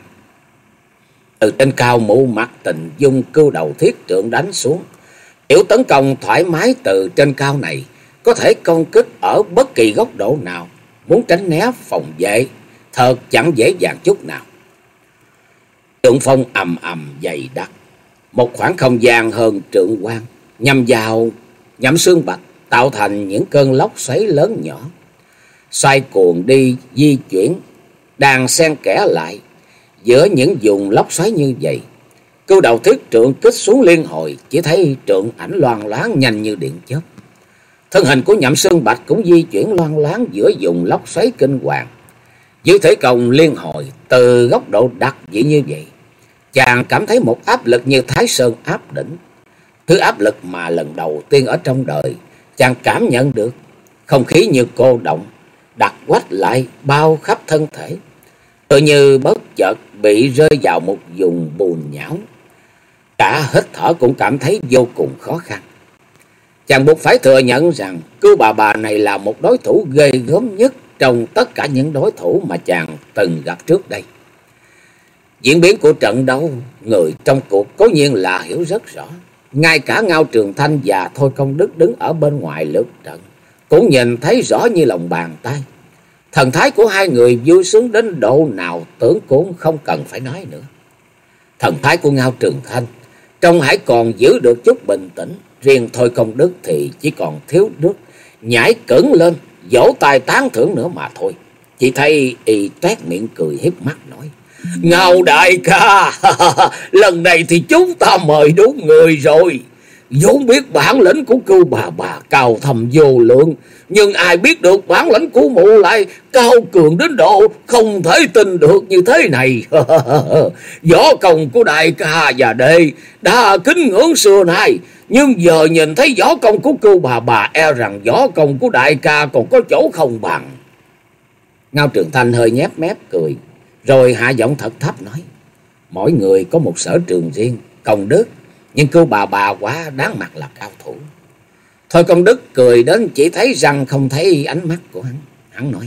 Từ trên cao mụ mặt tình dung Cưu đầu thiết trượng đánh xuống. Kiểu tấn công thoải mái từ trên cao này có thể công kích ở bất kỳ góc độ nào, muốn tránh né phòng vệ thật chẳng dễ dàng chút nào. Trượng phong ầm ầm dày đặc, một khoảng không gian hơn trượng quan nhằm vào Nhậm Xương Bạch, tạo thành những cơn lốc xoáy lớn nhỏ, xoay cuồng đi di chuyển, đang xen kẽ lại. Giữa những vùng lốc xoáy như vậy, Cưu đầu thiết trượng kích xuống liên hồi, chỉ thấy trượng ảnh loang loáng nhanh như điện chớp. Thân hình của Nhậm Xương Bạch cũng di chuyển loang loáng giữa vùng lốc xoáy kinh hoàng. Dưới thế công liên hồi từ góc độ đặc dị như vậy, chàng cảm thấy một áp lực như Thái Sơn áp đỉnh. Thứ áp lực mà lần đầu tiên ở trong đời chàng cảm nhận được. Không khí như cô động, đặc quách lại bao khắp thân thể, tự như bất chợt bị rơi vào một vùng bùn nhão. Cả hít thở cũng cảm thấy vô cùng khó khăn. Chàng buộc phải thừa nhận rằng Cưu bà bà này là một đối thủ ghê gớm nhất trong tất cả những đối thủ mà chàng từng gặp trước đây. Diễn biến của trận đấu, người trong cuộc cố nhiên là hiểu rất rõ. Ngay cả Ngao Trường Thanh và Thôi Công Đức đứng ở bên ngoài lượt trận cũng nhìn thấy rõ như lòng bàn tay. Thần thái của hai người vui sướng đến độ nào tưởng cũng không cần phải nói nữa. Thần thái của Ngao Trường Thanh trông hãy còn giữ được chút bình tĩnh, riêng Thôi Công Đức thì chỉ còn thiếu nước nhảy cẫng lên vỗ tay tán thưởng nữa mà thôi. Chỉ thấy y toét miệng cười hiếp mắt nói: Ngao đại ca, lần này thì chúng ta mời đúng người rồi. Vốn biết bản lĩnh của Cưu bà bà cao thầm vô lượng, nhưng ai biết được bản lĩnh của mụ lại cao cường đến độ không thể tin được như thế này. Võ công của đại ca và đệ đã kính ngưỡng xưa nay, nhưng giờ nhìn thấy võ công của Cưu bà bà, e rằng võ công của đại ca còn có chỗ không bằng. Ngao Trường Thanh hơi nhép mép cười, rồi hạ giọng thật thấp nói: Mỗi người có một sở trường riêng, công đức, nhưng Cưu bà bà quá đáng mặt là cao thủ. Thôi Công Đức cười đến chỉ thấy răng không thấy ánh mắt của hắn. Hắn nói: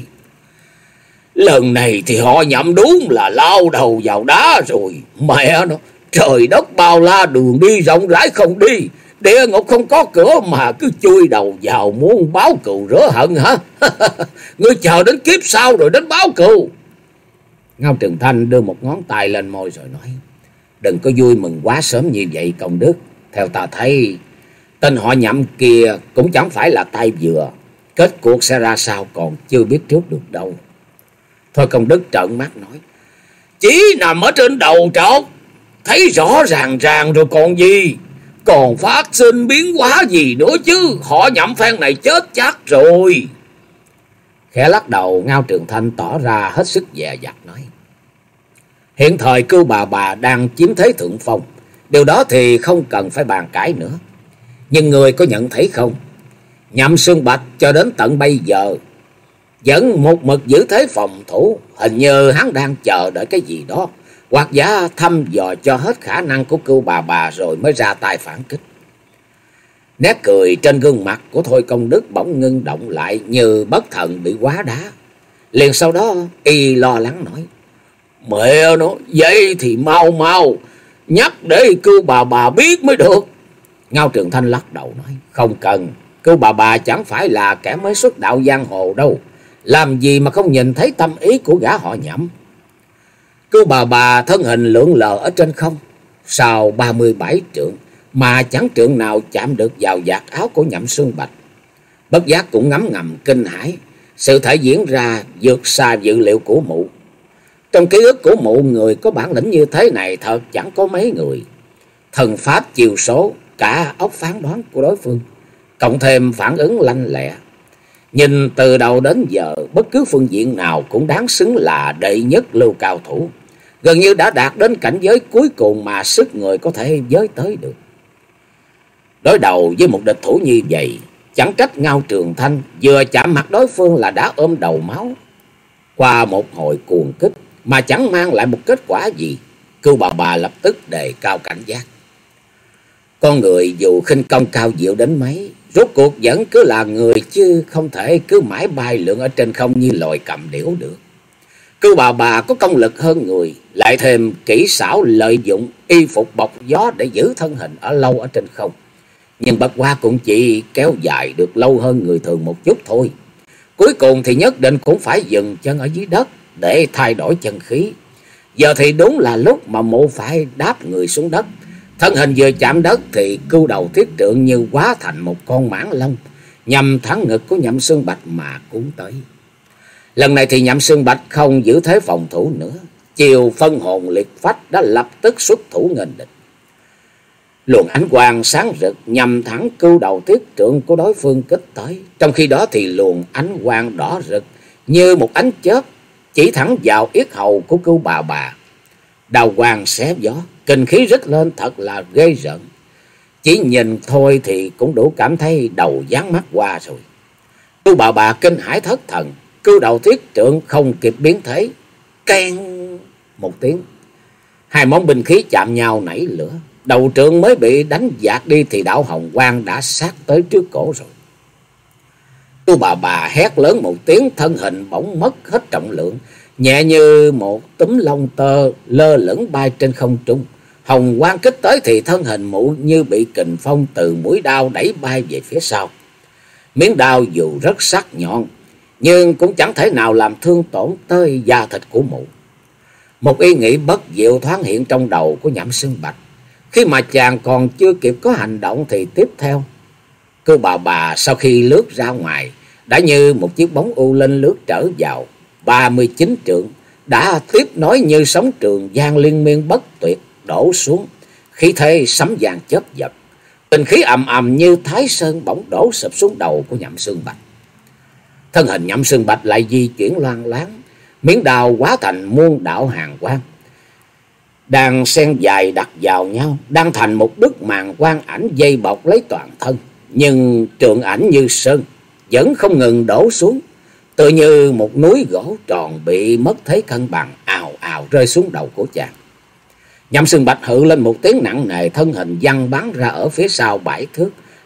lần này thì họ nhậm đúng là lao đầu vào đá rồi. Mẹ nó, trời đất bao la, đường đi rộng rãi không đi, địa ngục không có cửa mà cứ chui đầu vào muốn báo cừu rửa hận hả? Ngươi chờ đến kiếp sau rồi đến báo cừu. Ngao Trường Thanh đưa một ngón tay lên môi rồi nói: đừng có vui mừng quá sớm như vậy Công Đức. Theo ta thấy, tên họ nhậm kia cũng chẳng phải là tay vừa, kết cuộc sẽ ra sao còn chưa biết trước được đâu. Thôi Công Đức trợn mắt nói: chỉ nằm ở trên đầu trọc, thấy rõ ràng ràng rồi còn gì, còn phát sinh biến hóa gì nữa chứ. Họ nhậm phen này chết chắc rồi. Khẽ lắc đầu, Ngao Trường Thanh tỏ ra hết sức dè dặt nói: hiện thời Cưu Bà Bà đang chiếm thế thượng phong, điều đó thì không cần phải bàn cãi nữa. Nhưng người có nhận thấy không, Nhậm Xương Bạch cho đến tận bây giờ vẫn một mực giữ thế phòng thủ, hình như hắn đang chờ đợi cái gì đó, hoặc giả thăm dò cho hết khả năng của Cưu Bà Bà rồi mới ra tay phản kích. Nét cười trên gương mặt của Thôi Công Đức bỗng ngưng động lại như bất thần bị quá đá. Liền sau đó y lo lắng nói: mẹ nó, vậy thì mau mau nhắc để Cưu Bà Bà biết mới được. Ngao Trường Thanh lắc đầu nói: không cần, Cưu Bà Bà chẳng phải là kẻ mới xuất đạo giang hồ đâu, làm gì mà không nhìn thấy tâm ý của gã họ Nhậm. Cưu Bà Bà thân hình lượn lờ ở trên không, sau ba mươi bảy trượng mà chẳng trượng nào chạm được vào vạt áo của Nhậm Xương Bạch. Bất giác cũng ngấm ngầm kinh hãi, sự thể diễn ra vượt xa dự liệu của mụ. Trong ký ức của mụ, người có bản lĩnh như thế này thật chẳng có mấy người. Thần pháp chiều số, cả óc phán đoán của đối phương, cộng thêm phản ứng lanh lẹ, nhìn từ đầu đến giờ bất cứ phương diện nào cũng đáng xứng là đệ nhất lưu cao thủ, gần như đã đạt đến cảnh giới cuối cùng mà sức người có thể giới tới được. Đối đầu với một địch thủ như vậy, chẳng trách Ngao Trường Thanh vừa chạm mặt đối phương là đã ôm đầu máu. Qua một hồi cuồng kích mà chẳng mang lại một kết quả gì, Cưu Bà Bà lập tức đề cao cảnh giác. Con người dù khinh công cao diệu đến mấy, rốt cuộc vẫn cứ là người, chứ không thể cứ mãi bay lượn ở trên không như loài cầm điểu được. Cưu Bà Bà có công lực hơn người, lại thêm kỹ xảo lợi dụng y phục bọc gió để giữ thân hình ở lâu ở trên không, nhưng bất qua cũng chỉ kéo dài được lâu hơn người thường một chút thôi. Cuối cùng thì nhất định cũng phải dừng chân ở dưới đất để thay đổi chân khí. Giờ thì đúng là lúc mà mụ phải đáp người xuống đất. Thân hình vừa chạm đất thì Cưu Đầu Thiết Trượng như hóa thành một con mãng long, nhằm thẳng ngực của Nhậm Xương Bạch mà cuốn tới. Lần này thì Nhậm Xương Bạch không giữ thế phòng thủ nữa, chiều phân hồn liệt phách đã lập tức xuất thủ nghênh địch. Luồng ánh quang sáng rực nhằm thẳng Cưu Đầu Thiết Trượng của đối phương kích tới. Trong khi đó thì luồng ánh quang đỏ rực như một ánh chớp chỉ thẳng vào yết hầu của Cưu Bà Bà. Đào quang xé gió, kinh khí rít lên thật là ghê rợn. Chỉ nhìn thôi thì cũng đủ cảm thấy đầu dán mắt qua rồi. Cưu Bà Bà kinh hãi thất thần, Cưu Đầu Thiết Trượng không kịp biến thế, keng một tiếng, hai món binh khí chạm nhau nảy lửa. Đầu trượng mới bị đánh dạt đi thì đạo hồng quang đã sát tới trước cổ rồi. Cưu Bà Bà hét lớn một tiếng, thân hình bỗng mất hết trọng lượng, nhẹ như một túm lông tơ lơ lửng bay trên không trung. Hồng quang kích tới thì thân hình mụ như bị kình phong từ mũi đao đẩy bay về phía sau. Miếng đao dù rất sắc nhọn, nhưng cũng chẳng thể nào làm thương tổn tới da thịt của mụ. Một ý nghĩ bất diệu thoáng hiện trong đầu của Nhậm Xương Bạch. Khi mà chàng còn chưa kịp có hành động thì tiếp theo, Cưu Bà Bà sau khi lướt ra ngoài đã như một chiếc bóng u linh lướt trở vào. Ba mươi chín trượng đã tiếp nối như sóng trường giang liên miên bất tuyệt đổ xuống, khí thế sấm vàng chớp giật, tình khí ầm ầm như thái sơn bỗng đổ sụp xuống đầu của Nhậm Xương Bạch. Thân hình Nhậm Xương Bạch lại di chuyển loang loáng, miếng đao hóa thành muôn đạo hàng quang đang xen dài đặt vào nhau, đang thành một bức màn quang ảnh dây bọc lấy toàn thân. Nhưng trượng ảnh như sơn vẫn không ngừng đổ xuống, tự như một núi gỗ tròn bị mất thế cân bằng, ào ào rơi xuống đầu của chàng. Nhậm Xương Bạch hự lên một tiếng nặng nề, thân hình văng bắn ra ở phía sau bảy thước,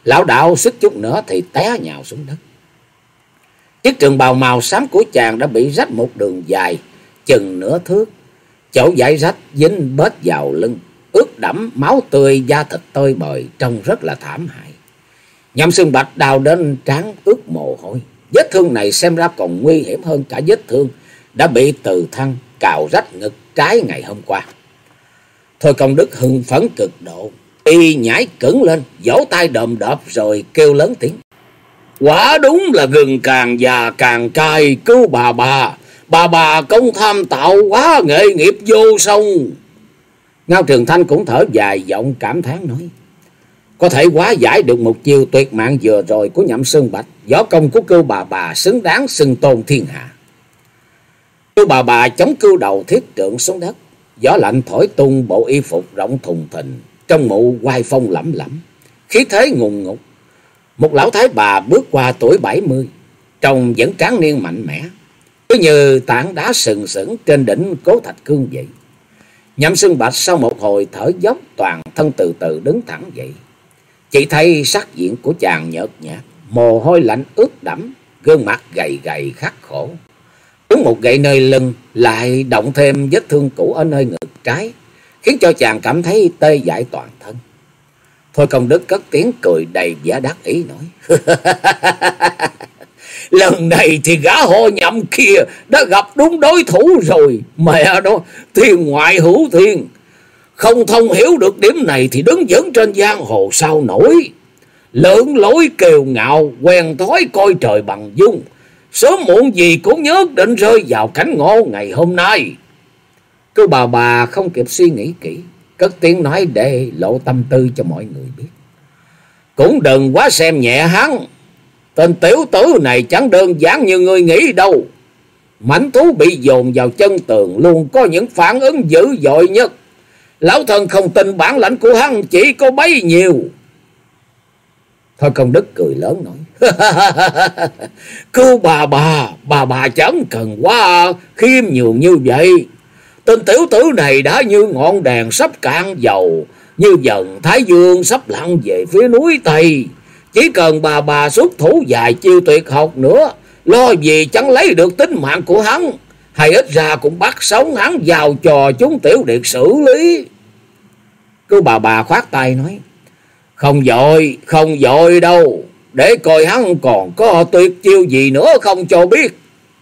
Lão đạo suýt chút nữa thì té nhào xuống đất. Chiếc trường bào màu xám của chàng đã bị rách một đường dài chừng nửa thước. Chỗ dải rách dính bết vào lưng, ướt đẫm máu tươi, da thịt tơi bời, trông rất là thảm hại. Nhậm Xương Bạch đào đến trán ướt mồ hôi. Vết thương này xem ra còn nguy hiểm hơn cả vết thương đã bị Từ Thăng cào rách ngực trái ngày hôm qua. Thôi Công Đức hưng phấn cực độ, y nhảy cứng lên, vỗ tay đờm đợp rồi kêu lớn tiếng: quả đúng là gừng càng già càng cay, cứu bà bà, bà bà công tham tạo quá, nghệ nghiệp vô song. Ngao Trường Thanh cũng thở dài giọng cảm thán nói: có thể hóa giải được một chiêu tuyệt mạng vừa rồi của Nhậm Xương Bạch, võ công của Cưu bà bà xứng đáng xưng tôn thiên hạ. Cưu bà bà chống cưu đầu thiết trượng xuống đất, gió lạnh thổi tung bộ y phục rộng thùng thình, trong mụ oai phong lẫm lẫm, khí thế ngùng ngục. Một lão thái bà bước qua tuổi bảy mươi, trông vẫn tráng niên mạnh mẽ, cứ như tảng đá sừng sững trên đỉnh Cố Thạch Cương vậy. Nhậm Xương Bạch sau một hồi thở dốc, toàn thân từ từ đứng thẳng dậy. Chỉ thấy sắc diện của chàng nhợt nhạt, mồ hôi lạnh ướt đẫm, gương mặt gầy gầy khắc khổ. Đúng một gậy nơi lưng, lại động thêm vết thương cũ ở nơi ngực trái, khiến cho chàng cảm thấy tê dại toàn thân. Thôi Công Đức cất tiếng cười đầy vẻ đắc ý nói: lần này thì gã họ Nhậm kia đã gặp đúng đối thủ rồi. Mẹ đó, thiên ngoại hữu thiên, không thông hiểu được điểm này thì đứng vững trên giang hồ sao nổi. Lưỡng lối kiêu ngạo, quen thói coi trời bằng dung, sớm muộn gì cũng nhất định rơi vào cảnh ngộ ngày hôm nay. Cưu bà bà không kịp suy nghĩ kỹ, cất tiếng nói để lộ tâm tư cho mọi người biết: cũng đừng quá xem nhẹ hắn, tên tiểu tử này chẳng đơn giản như ngươi nghĩ đâu. Mãnh thú bị dồn vào chân tường luôn có những phản ứng dữ dội nhất. Lão thân không tin bản lãnh của hắn chỉ có bấy nhiêu. Thôi Công Đức cười lớn nói: Cưu bà bà, bà bà chẳng cần quá khiêm nhường như vậy. Tên tiểu tử này đã như ngọn đèn sắp cạn dầu, như dần thái dương sắp lặn về phía núi Tây. Chỉ cần bà bà xuất thủ vài chiêu tuyệt học nữa, lo gì chẳng lấy được tính mạng của hắn, hay ít ra cũng bắt sống hắn vào trò chúng tiểu điệt xử lý. Cưu bà bà khoát tay nói: không vội, không vội đâu, để coi hắn còn có tuyệt chiêu gì nữa không cho biết.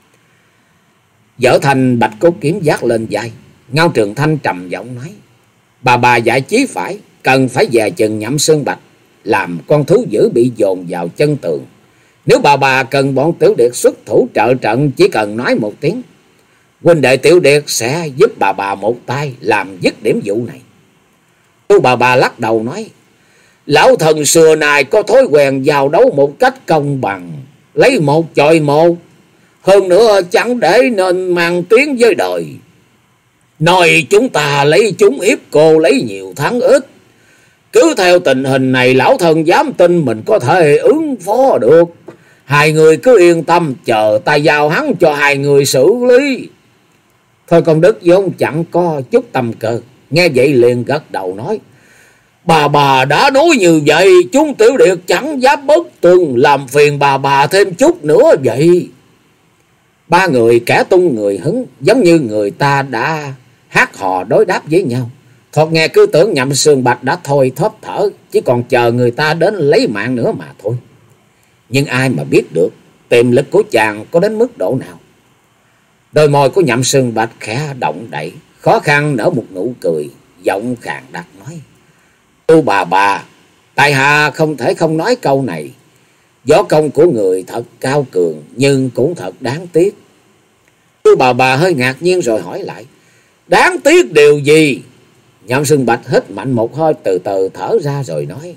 Dở thành bạch cốt kiếm vác lên vai, Ngao Trường Thanh trầm giọng nói: bà bà dạy chí phải, cần phải dè chừng Nhậm Xương Bạch, làm con thú dữ bị dồn vào chân tường. Nếu bà bà cần bọn tiểu điệt xuất thủ trợ trận, chỉ cần nói một tiếng, huynh đệ tiểu điệt sẽ giúp bà bà một tay làm dứt điểm vụ này. Cưu bà bà lắc đầu nói: lão thần xưa nay có thói quen giao đấu một cách công bằng, lấy một chọi một, hơn nữa chẳng để nên mang tiếng với đời. Nói chúng ta lấy chúng hiếp cô, lấy nhiều thắng ít. Cứ theo tình hình này, lão thần dám tin mình có thể ứng phó được. Hai người cứ yên tâm, chờ ta giao hắn cho hai người xử lý. Thôi Công Đức vốn chẳng có chút tâm cơ, nghe vậy liền gật đầu nói: bà bà đã nói như vậy, chúng tiểu điệt chẳng dám bất tuân, làm phiền bà bà thêm chút nữa vậy. Ba người kẻ tung người hứng, giống như người ta đã hát hò đối đáp với nhau. Thoạt nghe cứ tưởng Nhậm Xương Bạch đã thôi thóp thở, chỉ còn chờ người ta đến lấy mạng nữa mà thôi. Nhưng ai mà biết được tiềm lực của chàng có đến mức độ nào. Đôi môi của Nhậm Xương Bạch khẽ động đậy, khó khăn nở một nụ cười, giọng khàn đặc nói: Cưu bà bà, tại hạ không thể không nói câu này. Võ công của người thật cao cường, nhưng cũng thật đáng tiếc. Cưu bà bà hơi ngạc nhiên rồi hỏi lại: đáng tiếc điều gì? Nhậm Xương Bạch hít mạnh một hơi, từ từ thở ra rồi nói: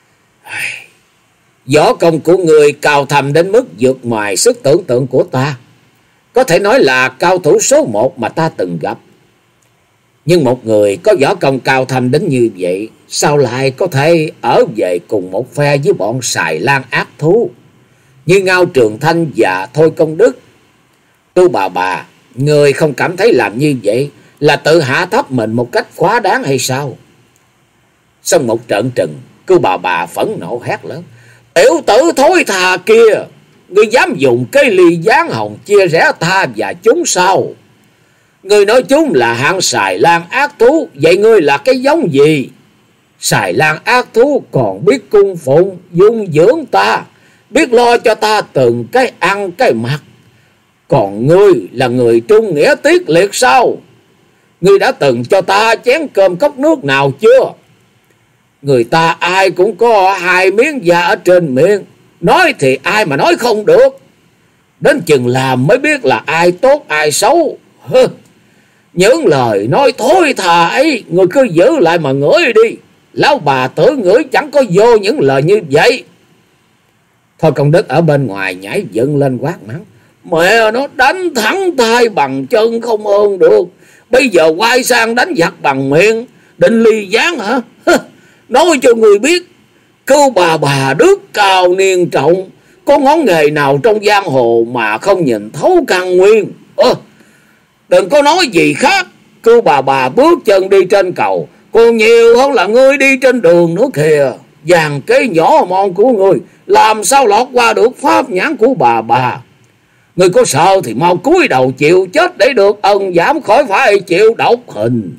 võ công của người cao thầm đến mức vượt ngoài sức tưởng tượng của ta, có thể nói là cao thủ số một mà ta từng gặp. Nhưng một người có võ công cao thâm đến như vậy, sao lại có thể ở về cùng một phe với bọn xài lan ác thú như Ngao Trường Thanh và Thôi Công Đức? Cưu bà bà, người không cảm thấy làm như vậy là tự hạ thấp mình một cách quá đáng hay sao? Xong một trận trừng, Cưu bà bà phẫn nộ hét lớn: Tiểu tử thối tha kia, ngươi dám dùng cái ly gián hồng chia rẽ ta và chúng sao? Ngươi nói chúng là hạng xài lang ác thú, vậy ngươi là cái giống gì? Xài lang ác thú còn biết cung phụng dung dưỡng ta, biết lo cho ta từng cái ăn cái mặc. Còn ngươi là người trung nghĩa tiết liệt sao? Ngươi đã từng cho ta chén cơm cốc nước nào chưa? Người ta ai cũng có hai miếng da ở trên miệng, nói thì ai mà nói không được. Đến chừng làm mới biết là ai tốt ai xấu. Hừ, những lời nói thối thà ấy người cứ giữ lại mà ngửi đi. Lão bà tử ngửi chẳng có vô những lời như vậy. Thôi Công Đức ở bên ngoài nhảy dựng lên quát mắng: Mẹ nó, đánh thẳng tay bằng chân không ơn được, bây giờ quay sang đánh giặc bằng miệng, định ly gián hả? Nói cho người biết, cứu bà bà đức cao niên trọng, có ngón nghề nào trong giang hồ mà không nhìn thấu căn nguyên. Ơ, đừng có nói gì khác, cứu bà bà bước chân đi trên cầu còn nhiều hơn là ngươi đi trên đường nữa kìa. Dàn kế nhỏ mọn của ngươi làm sao lọt qua được pháp nhãn của bà bà. Ngươi có sợ thì mau cúi đầu chịu chết để được ân giảm khỏi phải chịu độc hình.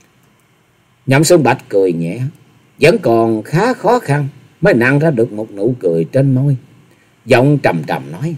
Nhậm Xuân Bạch cười nhẹ, vẫn còn khá khó khăn mới nặn ra được một nụ cười trên môi, giọng trầm trầm nói: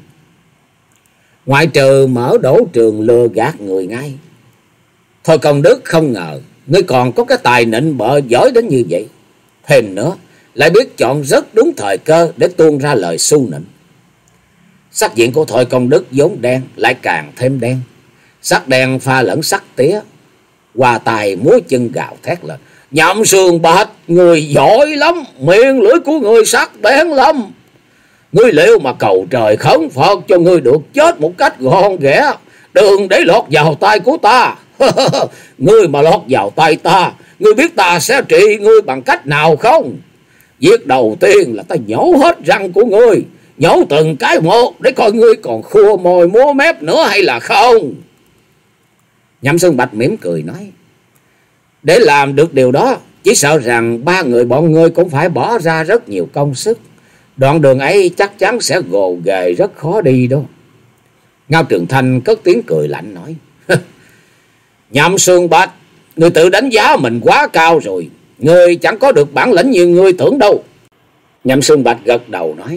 Ngoại trừ mở đổ trường lừa gạt người ngay. Thôi Công Đức không ngờ ngươi còn có cái tài nịnh bợ giỏi đến như vậy. Thêm nữa lại biết chọn rất đúng thời cơ để tuôn ra lời su nịnh. Sắc diện của Thôi Công Đức vốn đen lại càng thêm đen, sắc đen pha lẫn sắc tía, qua tài múa chân gào thét lên: Nhậm Xuân Bạch, người giỏi lắm, miệng lưỡi của người sắc bén lắm. Ngươi liệu mà cầu trời khấn Phật cho ngươi được chết một cách gọn ghẽ, đừng để lọt vào tay của ta. Ngươi mà lọt vào tay ta, ngươi biết ta sẽ trị ngươi bằng cách nào không? Việc đầu tiên là ta nhổ hết răng của ngươi, nhổ từng cái một để coi ngươi còn khua môi múa mép nữa hay là không. Nhậm Xuân Bạch mỉm cười nói: Để làm được điều đó, chỉ sợ rằng ba người bọn ngươi cũng phải bỏ ra rất nhiều công sức. Đoạn đường ấy chắc chắn sẽ gồ ghề rất khó đi đó. Ngao Trường Thanh cất tiếng cười lạnh nói: Nhậm Xuân Bạch, ngươi tự đánh giá mình quá cao rồi, ngươi chẳng có được bản lĩnh như ngươi tưởng đâu. Nhậm Xuân Bạch gật đầu nói: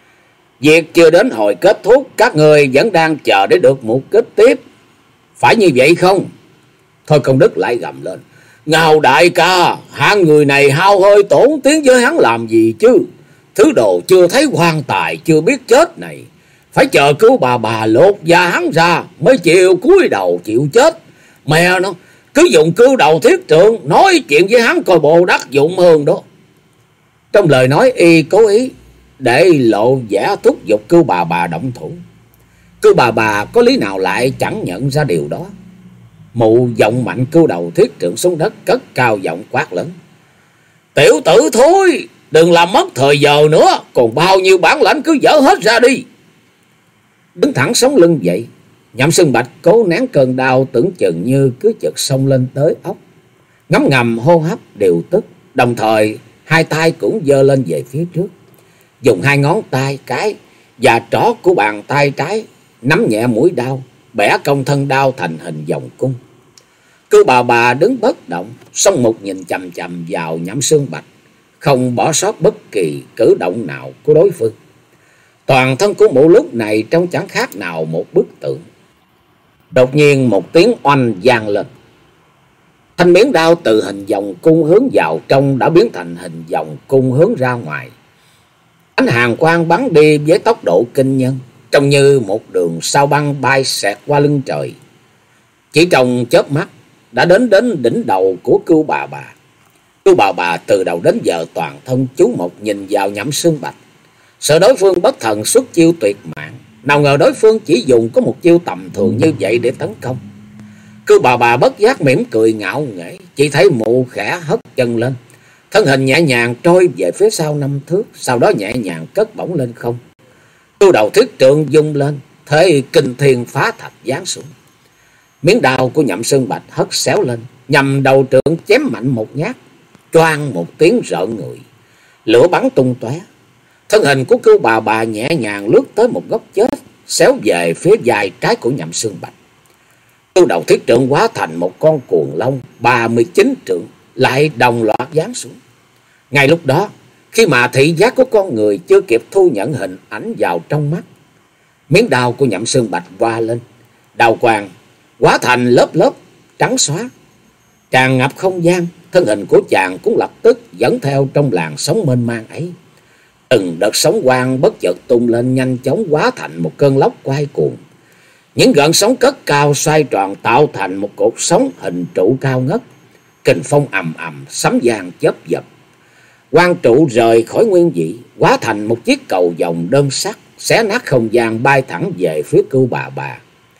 Việc chưa đến hồi kết thúc, các người vẫn đang chờ để được mục kích tiếp, phải như vậy không? Thôi Công Đức lại gầm lên: Ngao đại ca, hạng người này hao hơi tổn tiếng với hắn làm gì chứ? Thứ đồ chưa thấy quan tài chưa biết chết này, phải chờ cứu bà bà lột da hắn ra mới chịu cúi đầu chịu chết. Mẹ nó, cứ dùng cưu đầu thiết trượng nói chuyện với hắn coi bộ đắc dụng hơn đó. Trong lời nói y cố ý để lộ vẻ thúc giục cưu bà bà động thủ. Cưu bà bà có lý nào lại chẳng nhận ra điều đó. Mụ giọng mạnh cưu đầu thiết trượng xuống đất, cất cao giọng quát lớn: Tiểu tử thôi, đừng làm mất thời giờ nữa, còn bao nhiêu bản lãnh cứ dở hết ra đi. Đứng thẳng sống lưng dậy, Nhậm Xuân Bạch cố nén cơn đau tưởng chừng như cứ chợt xông lên tới óc, ngấm ngầm hô hấp điều tức, đồng thời hai tay cũng giơ lên về phía trước, dùng hai ngón tay cái và trỏ của bàn tay trái nắm nhẹ mũi đao, bẻ cong thân đao thành hình vòng cung. Cứ bà bà đứng bất động, song một nhìn chằm chằm vào Nhậm Xuân Bạch, không bỏ sót bất kỳ cử động nào của đối phương. Toàn thân của mụ lúc này trông chẳng khác nào một bức tượng. Đột nhiên một tiếng oanh vang lên, thanh miếng đao từ hình vòng cung hướng vào trong đã biến thành hình vòng cung hướng ra ngoài. Ánh hàn quang bắn đi với tốc độ kinh nhân, trông như một đường sao băng bay xẹt qua lưng trời. Chỉ trong chớp mắt đã đến đến đỉnh đầu của Cưu bà bà. Cưu bà bà từ đầu đến giờ toàn thân chú một nhìn vào Nhậm Xuân Bạch, sợ đối phương bất thần xuất chiêu tuyệt mạng. Nào ngờ đối phương chỉ dùng có một chiêu tầm thường như vậy để tấn công. Cưu bà bà bất giác mỉm cười ngạo nghễ, chỉ thấy mụ khẽ hất chân lên, thân hình nhẹ nhàng trôi về phía sau năm thước, sau đó nhẹ nhàng cất bổng lên không. Cưu đầu thiết trượng vung lên, thế kinh thiên phá thạch giáng xuống. Miếng đao của Nhậm Xuân Bạch hất xéo lên, nhằm đầu trượng chém mạnh một nhát, choang một tiếng rợn người, lửa bắn tung tóe. Thân hình của Cưu Bà Bà nhẹ nhàng lướt tới một góc chết, xéo về phía vai trái của Nhậm Xương Bạch. Cưu Đầu Thiết Trượng hóa thành một con cuồng long ba mươi chín trượng, lại đồng loạt giáng xuống. Ngay lúc đó, khi mà thị giác của con người chưa kịp thu nhận hình ảnh vào trong mắt, miếng đao của Nhậm Xương Bạch va lên, đao quang hóa thành lớp lớp trắng xóa, tràn ngập không gian. Thân hình của chàng cũng lập tức dẫn theo trong làn sóng mênh mang ấy. Từng đợt sóng quang bất chợt tung lên, nhanh chóng hóa thành một cơn lốc quay cuồng. Những gợn sóng cất cao xoay tròn tạo thành một cột sóng hình trụ cao ngất. Kình phong ầm ầm, sấm vang chớp giật. Quang trụ rời khỏi nguyên vị, hóa thành một chiếc cầu vồng đơn sắc, xé nát không gian bay thẳng về phía Cưu Bà Bà.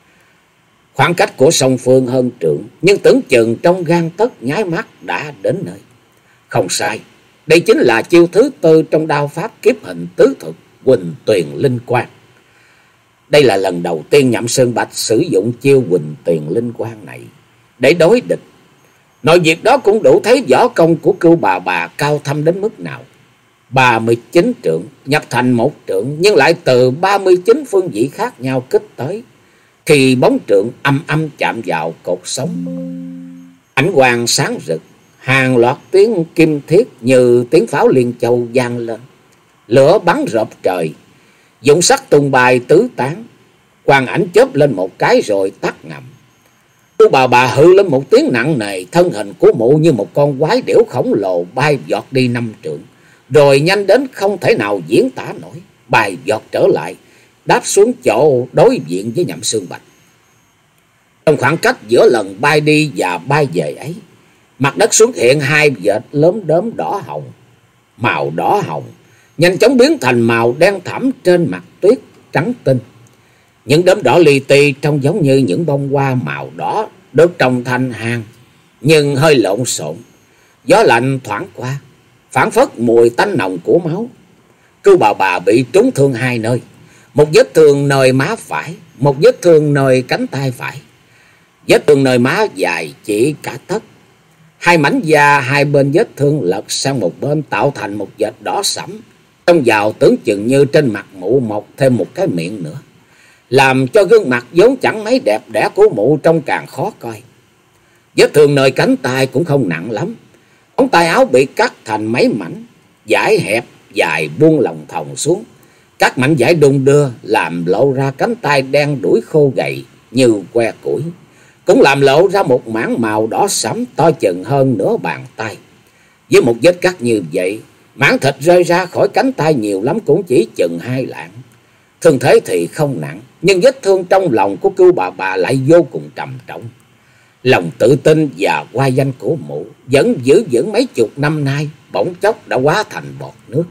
Khoảng cách của song phương hơn trượng, nhưng tưởng chừng trong gang tấc nháy mắt đã đến nơi. Không sai, đây chính là chiêu thứ tư trong đao pháp kiếp hình tứ thuật Huỳnh Tuyền Linh Quang. Đây là lần đầu tiên Nhậm Xương Bạch sử dụng chiêu Huỳnh Tuyền Linh Quang này để đối địch. Nội việc đó cũng đủ thấy võ công của Cưu Bà Bà cao thâm đến mức nào. ba mươi chín trượng nhập thành một trượng, nhưng lại từ ba mươi chín phương vị khác nhau kích tới. Khi bóng trượng âm âm chạm vào cột sống, ánh quang sáng rực, hàng loạt tiếng kim thiết như tiếng pháo liên châu vang lên. Lửa bắn rộp trời, dụng sắc tung bay tứ tán. Quang ảnh chớp lên một cái rồi tắt ngầm. Cưu Bà Bà hự lên một tiếng nặng nề, thân hình của mụ như một con quái điểu khổng lồ bay vọt đi năm trượng, rồi nhanh đến không thể nào diễn tả nổi, bay vọt trở lại, đáp xuống chỗ đối diện với Nhậm Xương Bạch. Trong khoảng cách giữa lần bay đi và bay về ấy, mặt đất xuất hiện hai vệt lớn đốm đỏ hồng. Màu đỏ hồng nhanh chóng biến thành màu đen thẫm trên mặt tuyết trắng tinh. Những đốm đỏ li ti trông giống như những bông hoa màu đỏ được trồng thành hàng, nhưng hơi lộn xộn. Gió lạnh thoảng qua, phảng phất mùi tanh nồng của máu. Cưu Bà Bà bị trúng thương hai nơi, một vết thương nơi má phải, một vết thương nơi cánh tay phải. Vết thương nơi má dài chỉ cả tấc. Hai mảnh da hai bên vết thương lật sang một bên tạo thành một vệt đỏ sẫm. Trong vào tưởng chừng như trên mặt mụ mọc thêm một cái miệng nữa, làm cho gương mặt vốn chẳng mấy đẹp đẽ của mụ trông càng khó coi. Vết thương nơi cánh tay cũng không nặng lắm. Ống tay áo bị cắt thành mấy mảnh, dải hẹp dài buông lòng thòng xuống. Các mảnh vải đung đưa làm lộ ra cánh tay đen đuổi khô gầy như que củi, cũng làm lộ ra một mảng màu đỏ sẫm to chừng hơn nửa bàn tay. Với một vết cắt như vậy, mảng thịt rơi ra khỏi cánh tay nhiều lắm cũng chỉ chừng hai lạng. Thương thế thì không nặng, nhưng vết thương trong lòng của Cưu Bà Bà lại vô cùng trầm trọng. Lòng tự tin và hoa danh của mụ vẫn giữ vững mấy chục năm nay, bỗng chốc đã hóa thành bọt nước.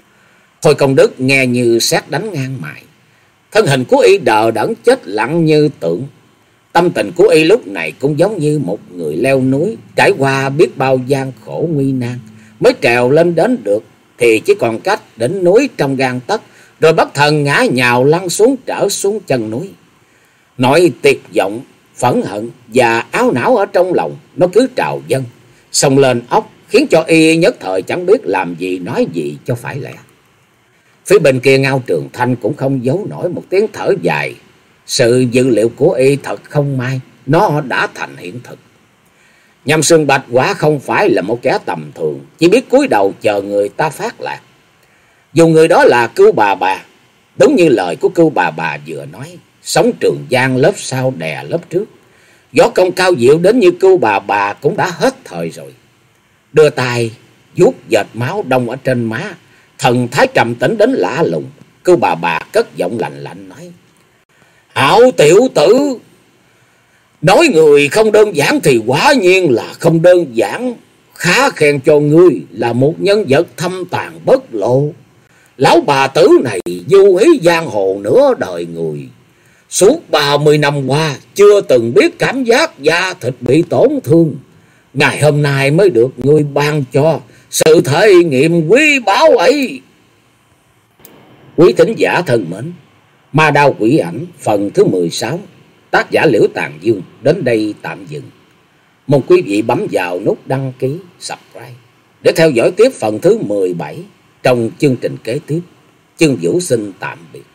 Thôi Công Đức nghe như sét đánh ngang mày. Thân hình của y đờ đẫn chết lặng như tượng. Tâm tình của y lúc này cũng giống như một người leo núi, trải qua biết bao gian khổ nguy nan mới trèo lên đến được, thì chỉ còn cách đỉnh núi trong gang tấc, rồi bất thần ngã nhào lăn xuống trở xuống chân núi. Nỗi tuyệt vọng, phẫn hận và áo não ở trong lòng nó cứ trào dâng, xông lên óc, khiến cho y nhất thời chẳng biết làm gì nói gì cho phải lẽ. Phía bên kia Ngao Trường Thanh cũng không giấu nổi một tiếng thở dài. Sự dự liệu của y thật không may, nó đã thành hiện thực. Nhậm Xương Bạch quả không phải là một kẻ tầm thường, chỉ biết cúi đầu chờ người ta phát lạc. Dù người đó là Cưu Bà Bà, đúng như lời của Cưu Bà Bà vừa nói, sống Trường Giang lớp sau đè lớp trước. Võ công cao diệu đến như Cưu Bà Bà cũng đã hết thời rồi. Đưa tay vuốt vệt máu đông ở trên má, thần thái trầm tĩnh đến lạ lùng. Cưu Bà Bà cất giọng lạnh lạnh nói: "Hảo tiểu tử, nói người không đơn giản thì quả nhiên là không đơn giản. Khá khen cho ngươi là một nhân vật thâm tàn bất lộ. Lão bà tử này du hí giang hồ nửa đời người. Suốt ba mươi năm qua chưa từng biết cảm giác da thịt bị tổn thương. Ngày hôm nay mới được ngươi ban cho sự thể nghiệm quý báu ấy." Quý thính giả thân mến, Ma Đao Quỷ Ảnh phần thứ mười sáu, tác giả Liễu Tàn Dương đến đây tạm dừng. Mong quý vị bấm vào nút đăng ký, subscribe để theo dõi tiếp phần thứ mười bảy trong chương trình kế tiếp. Chương Vũ xin tạm biệt.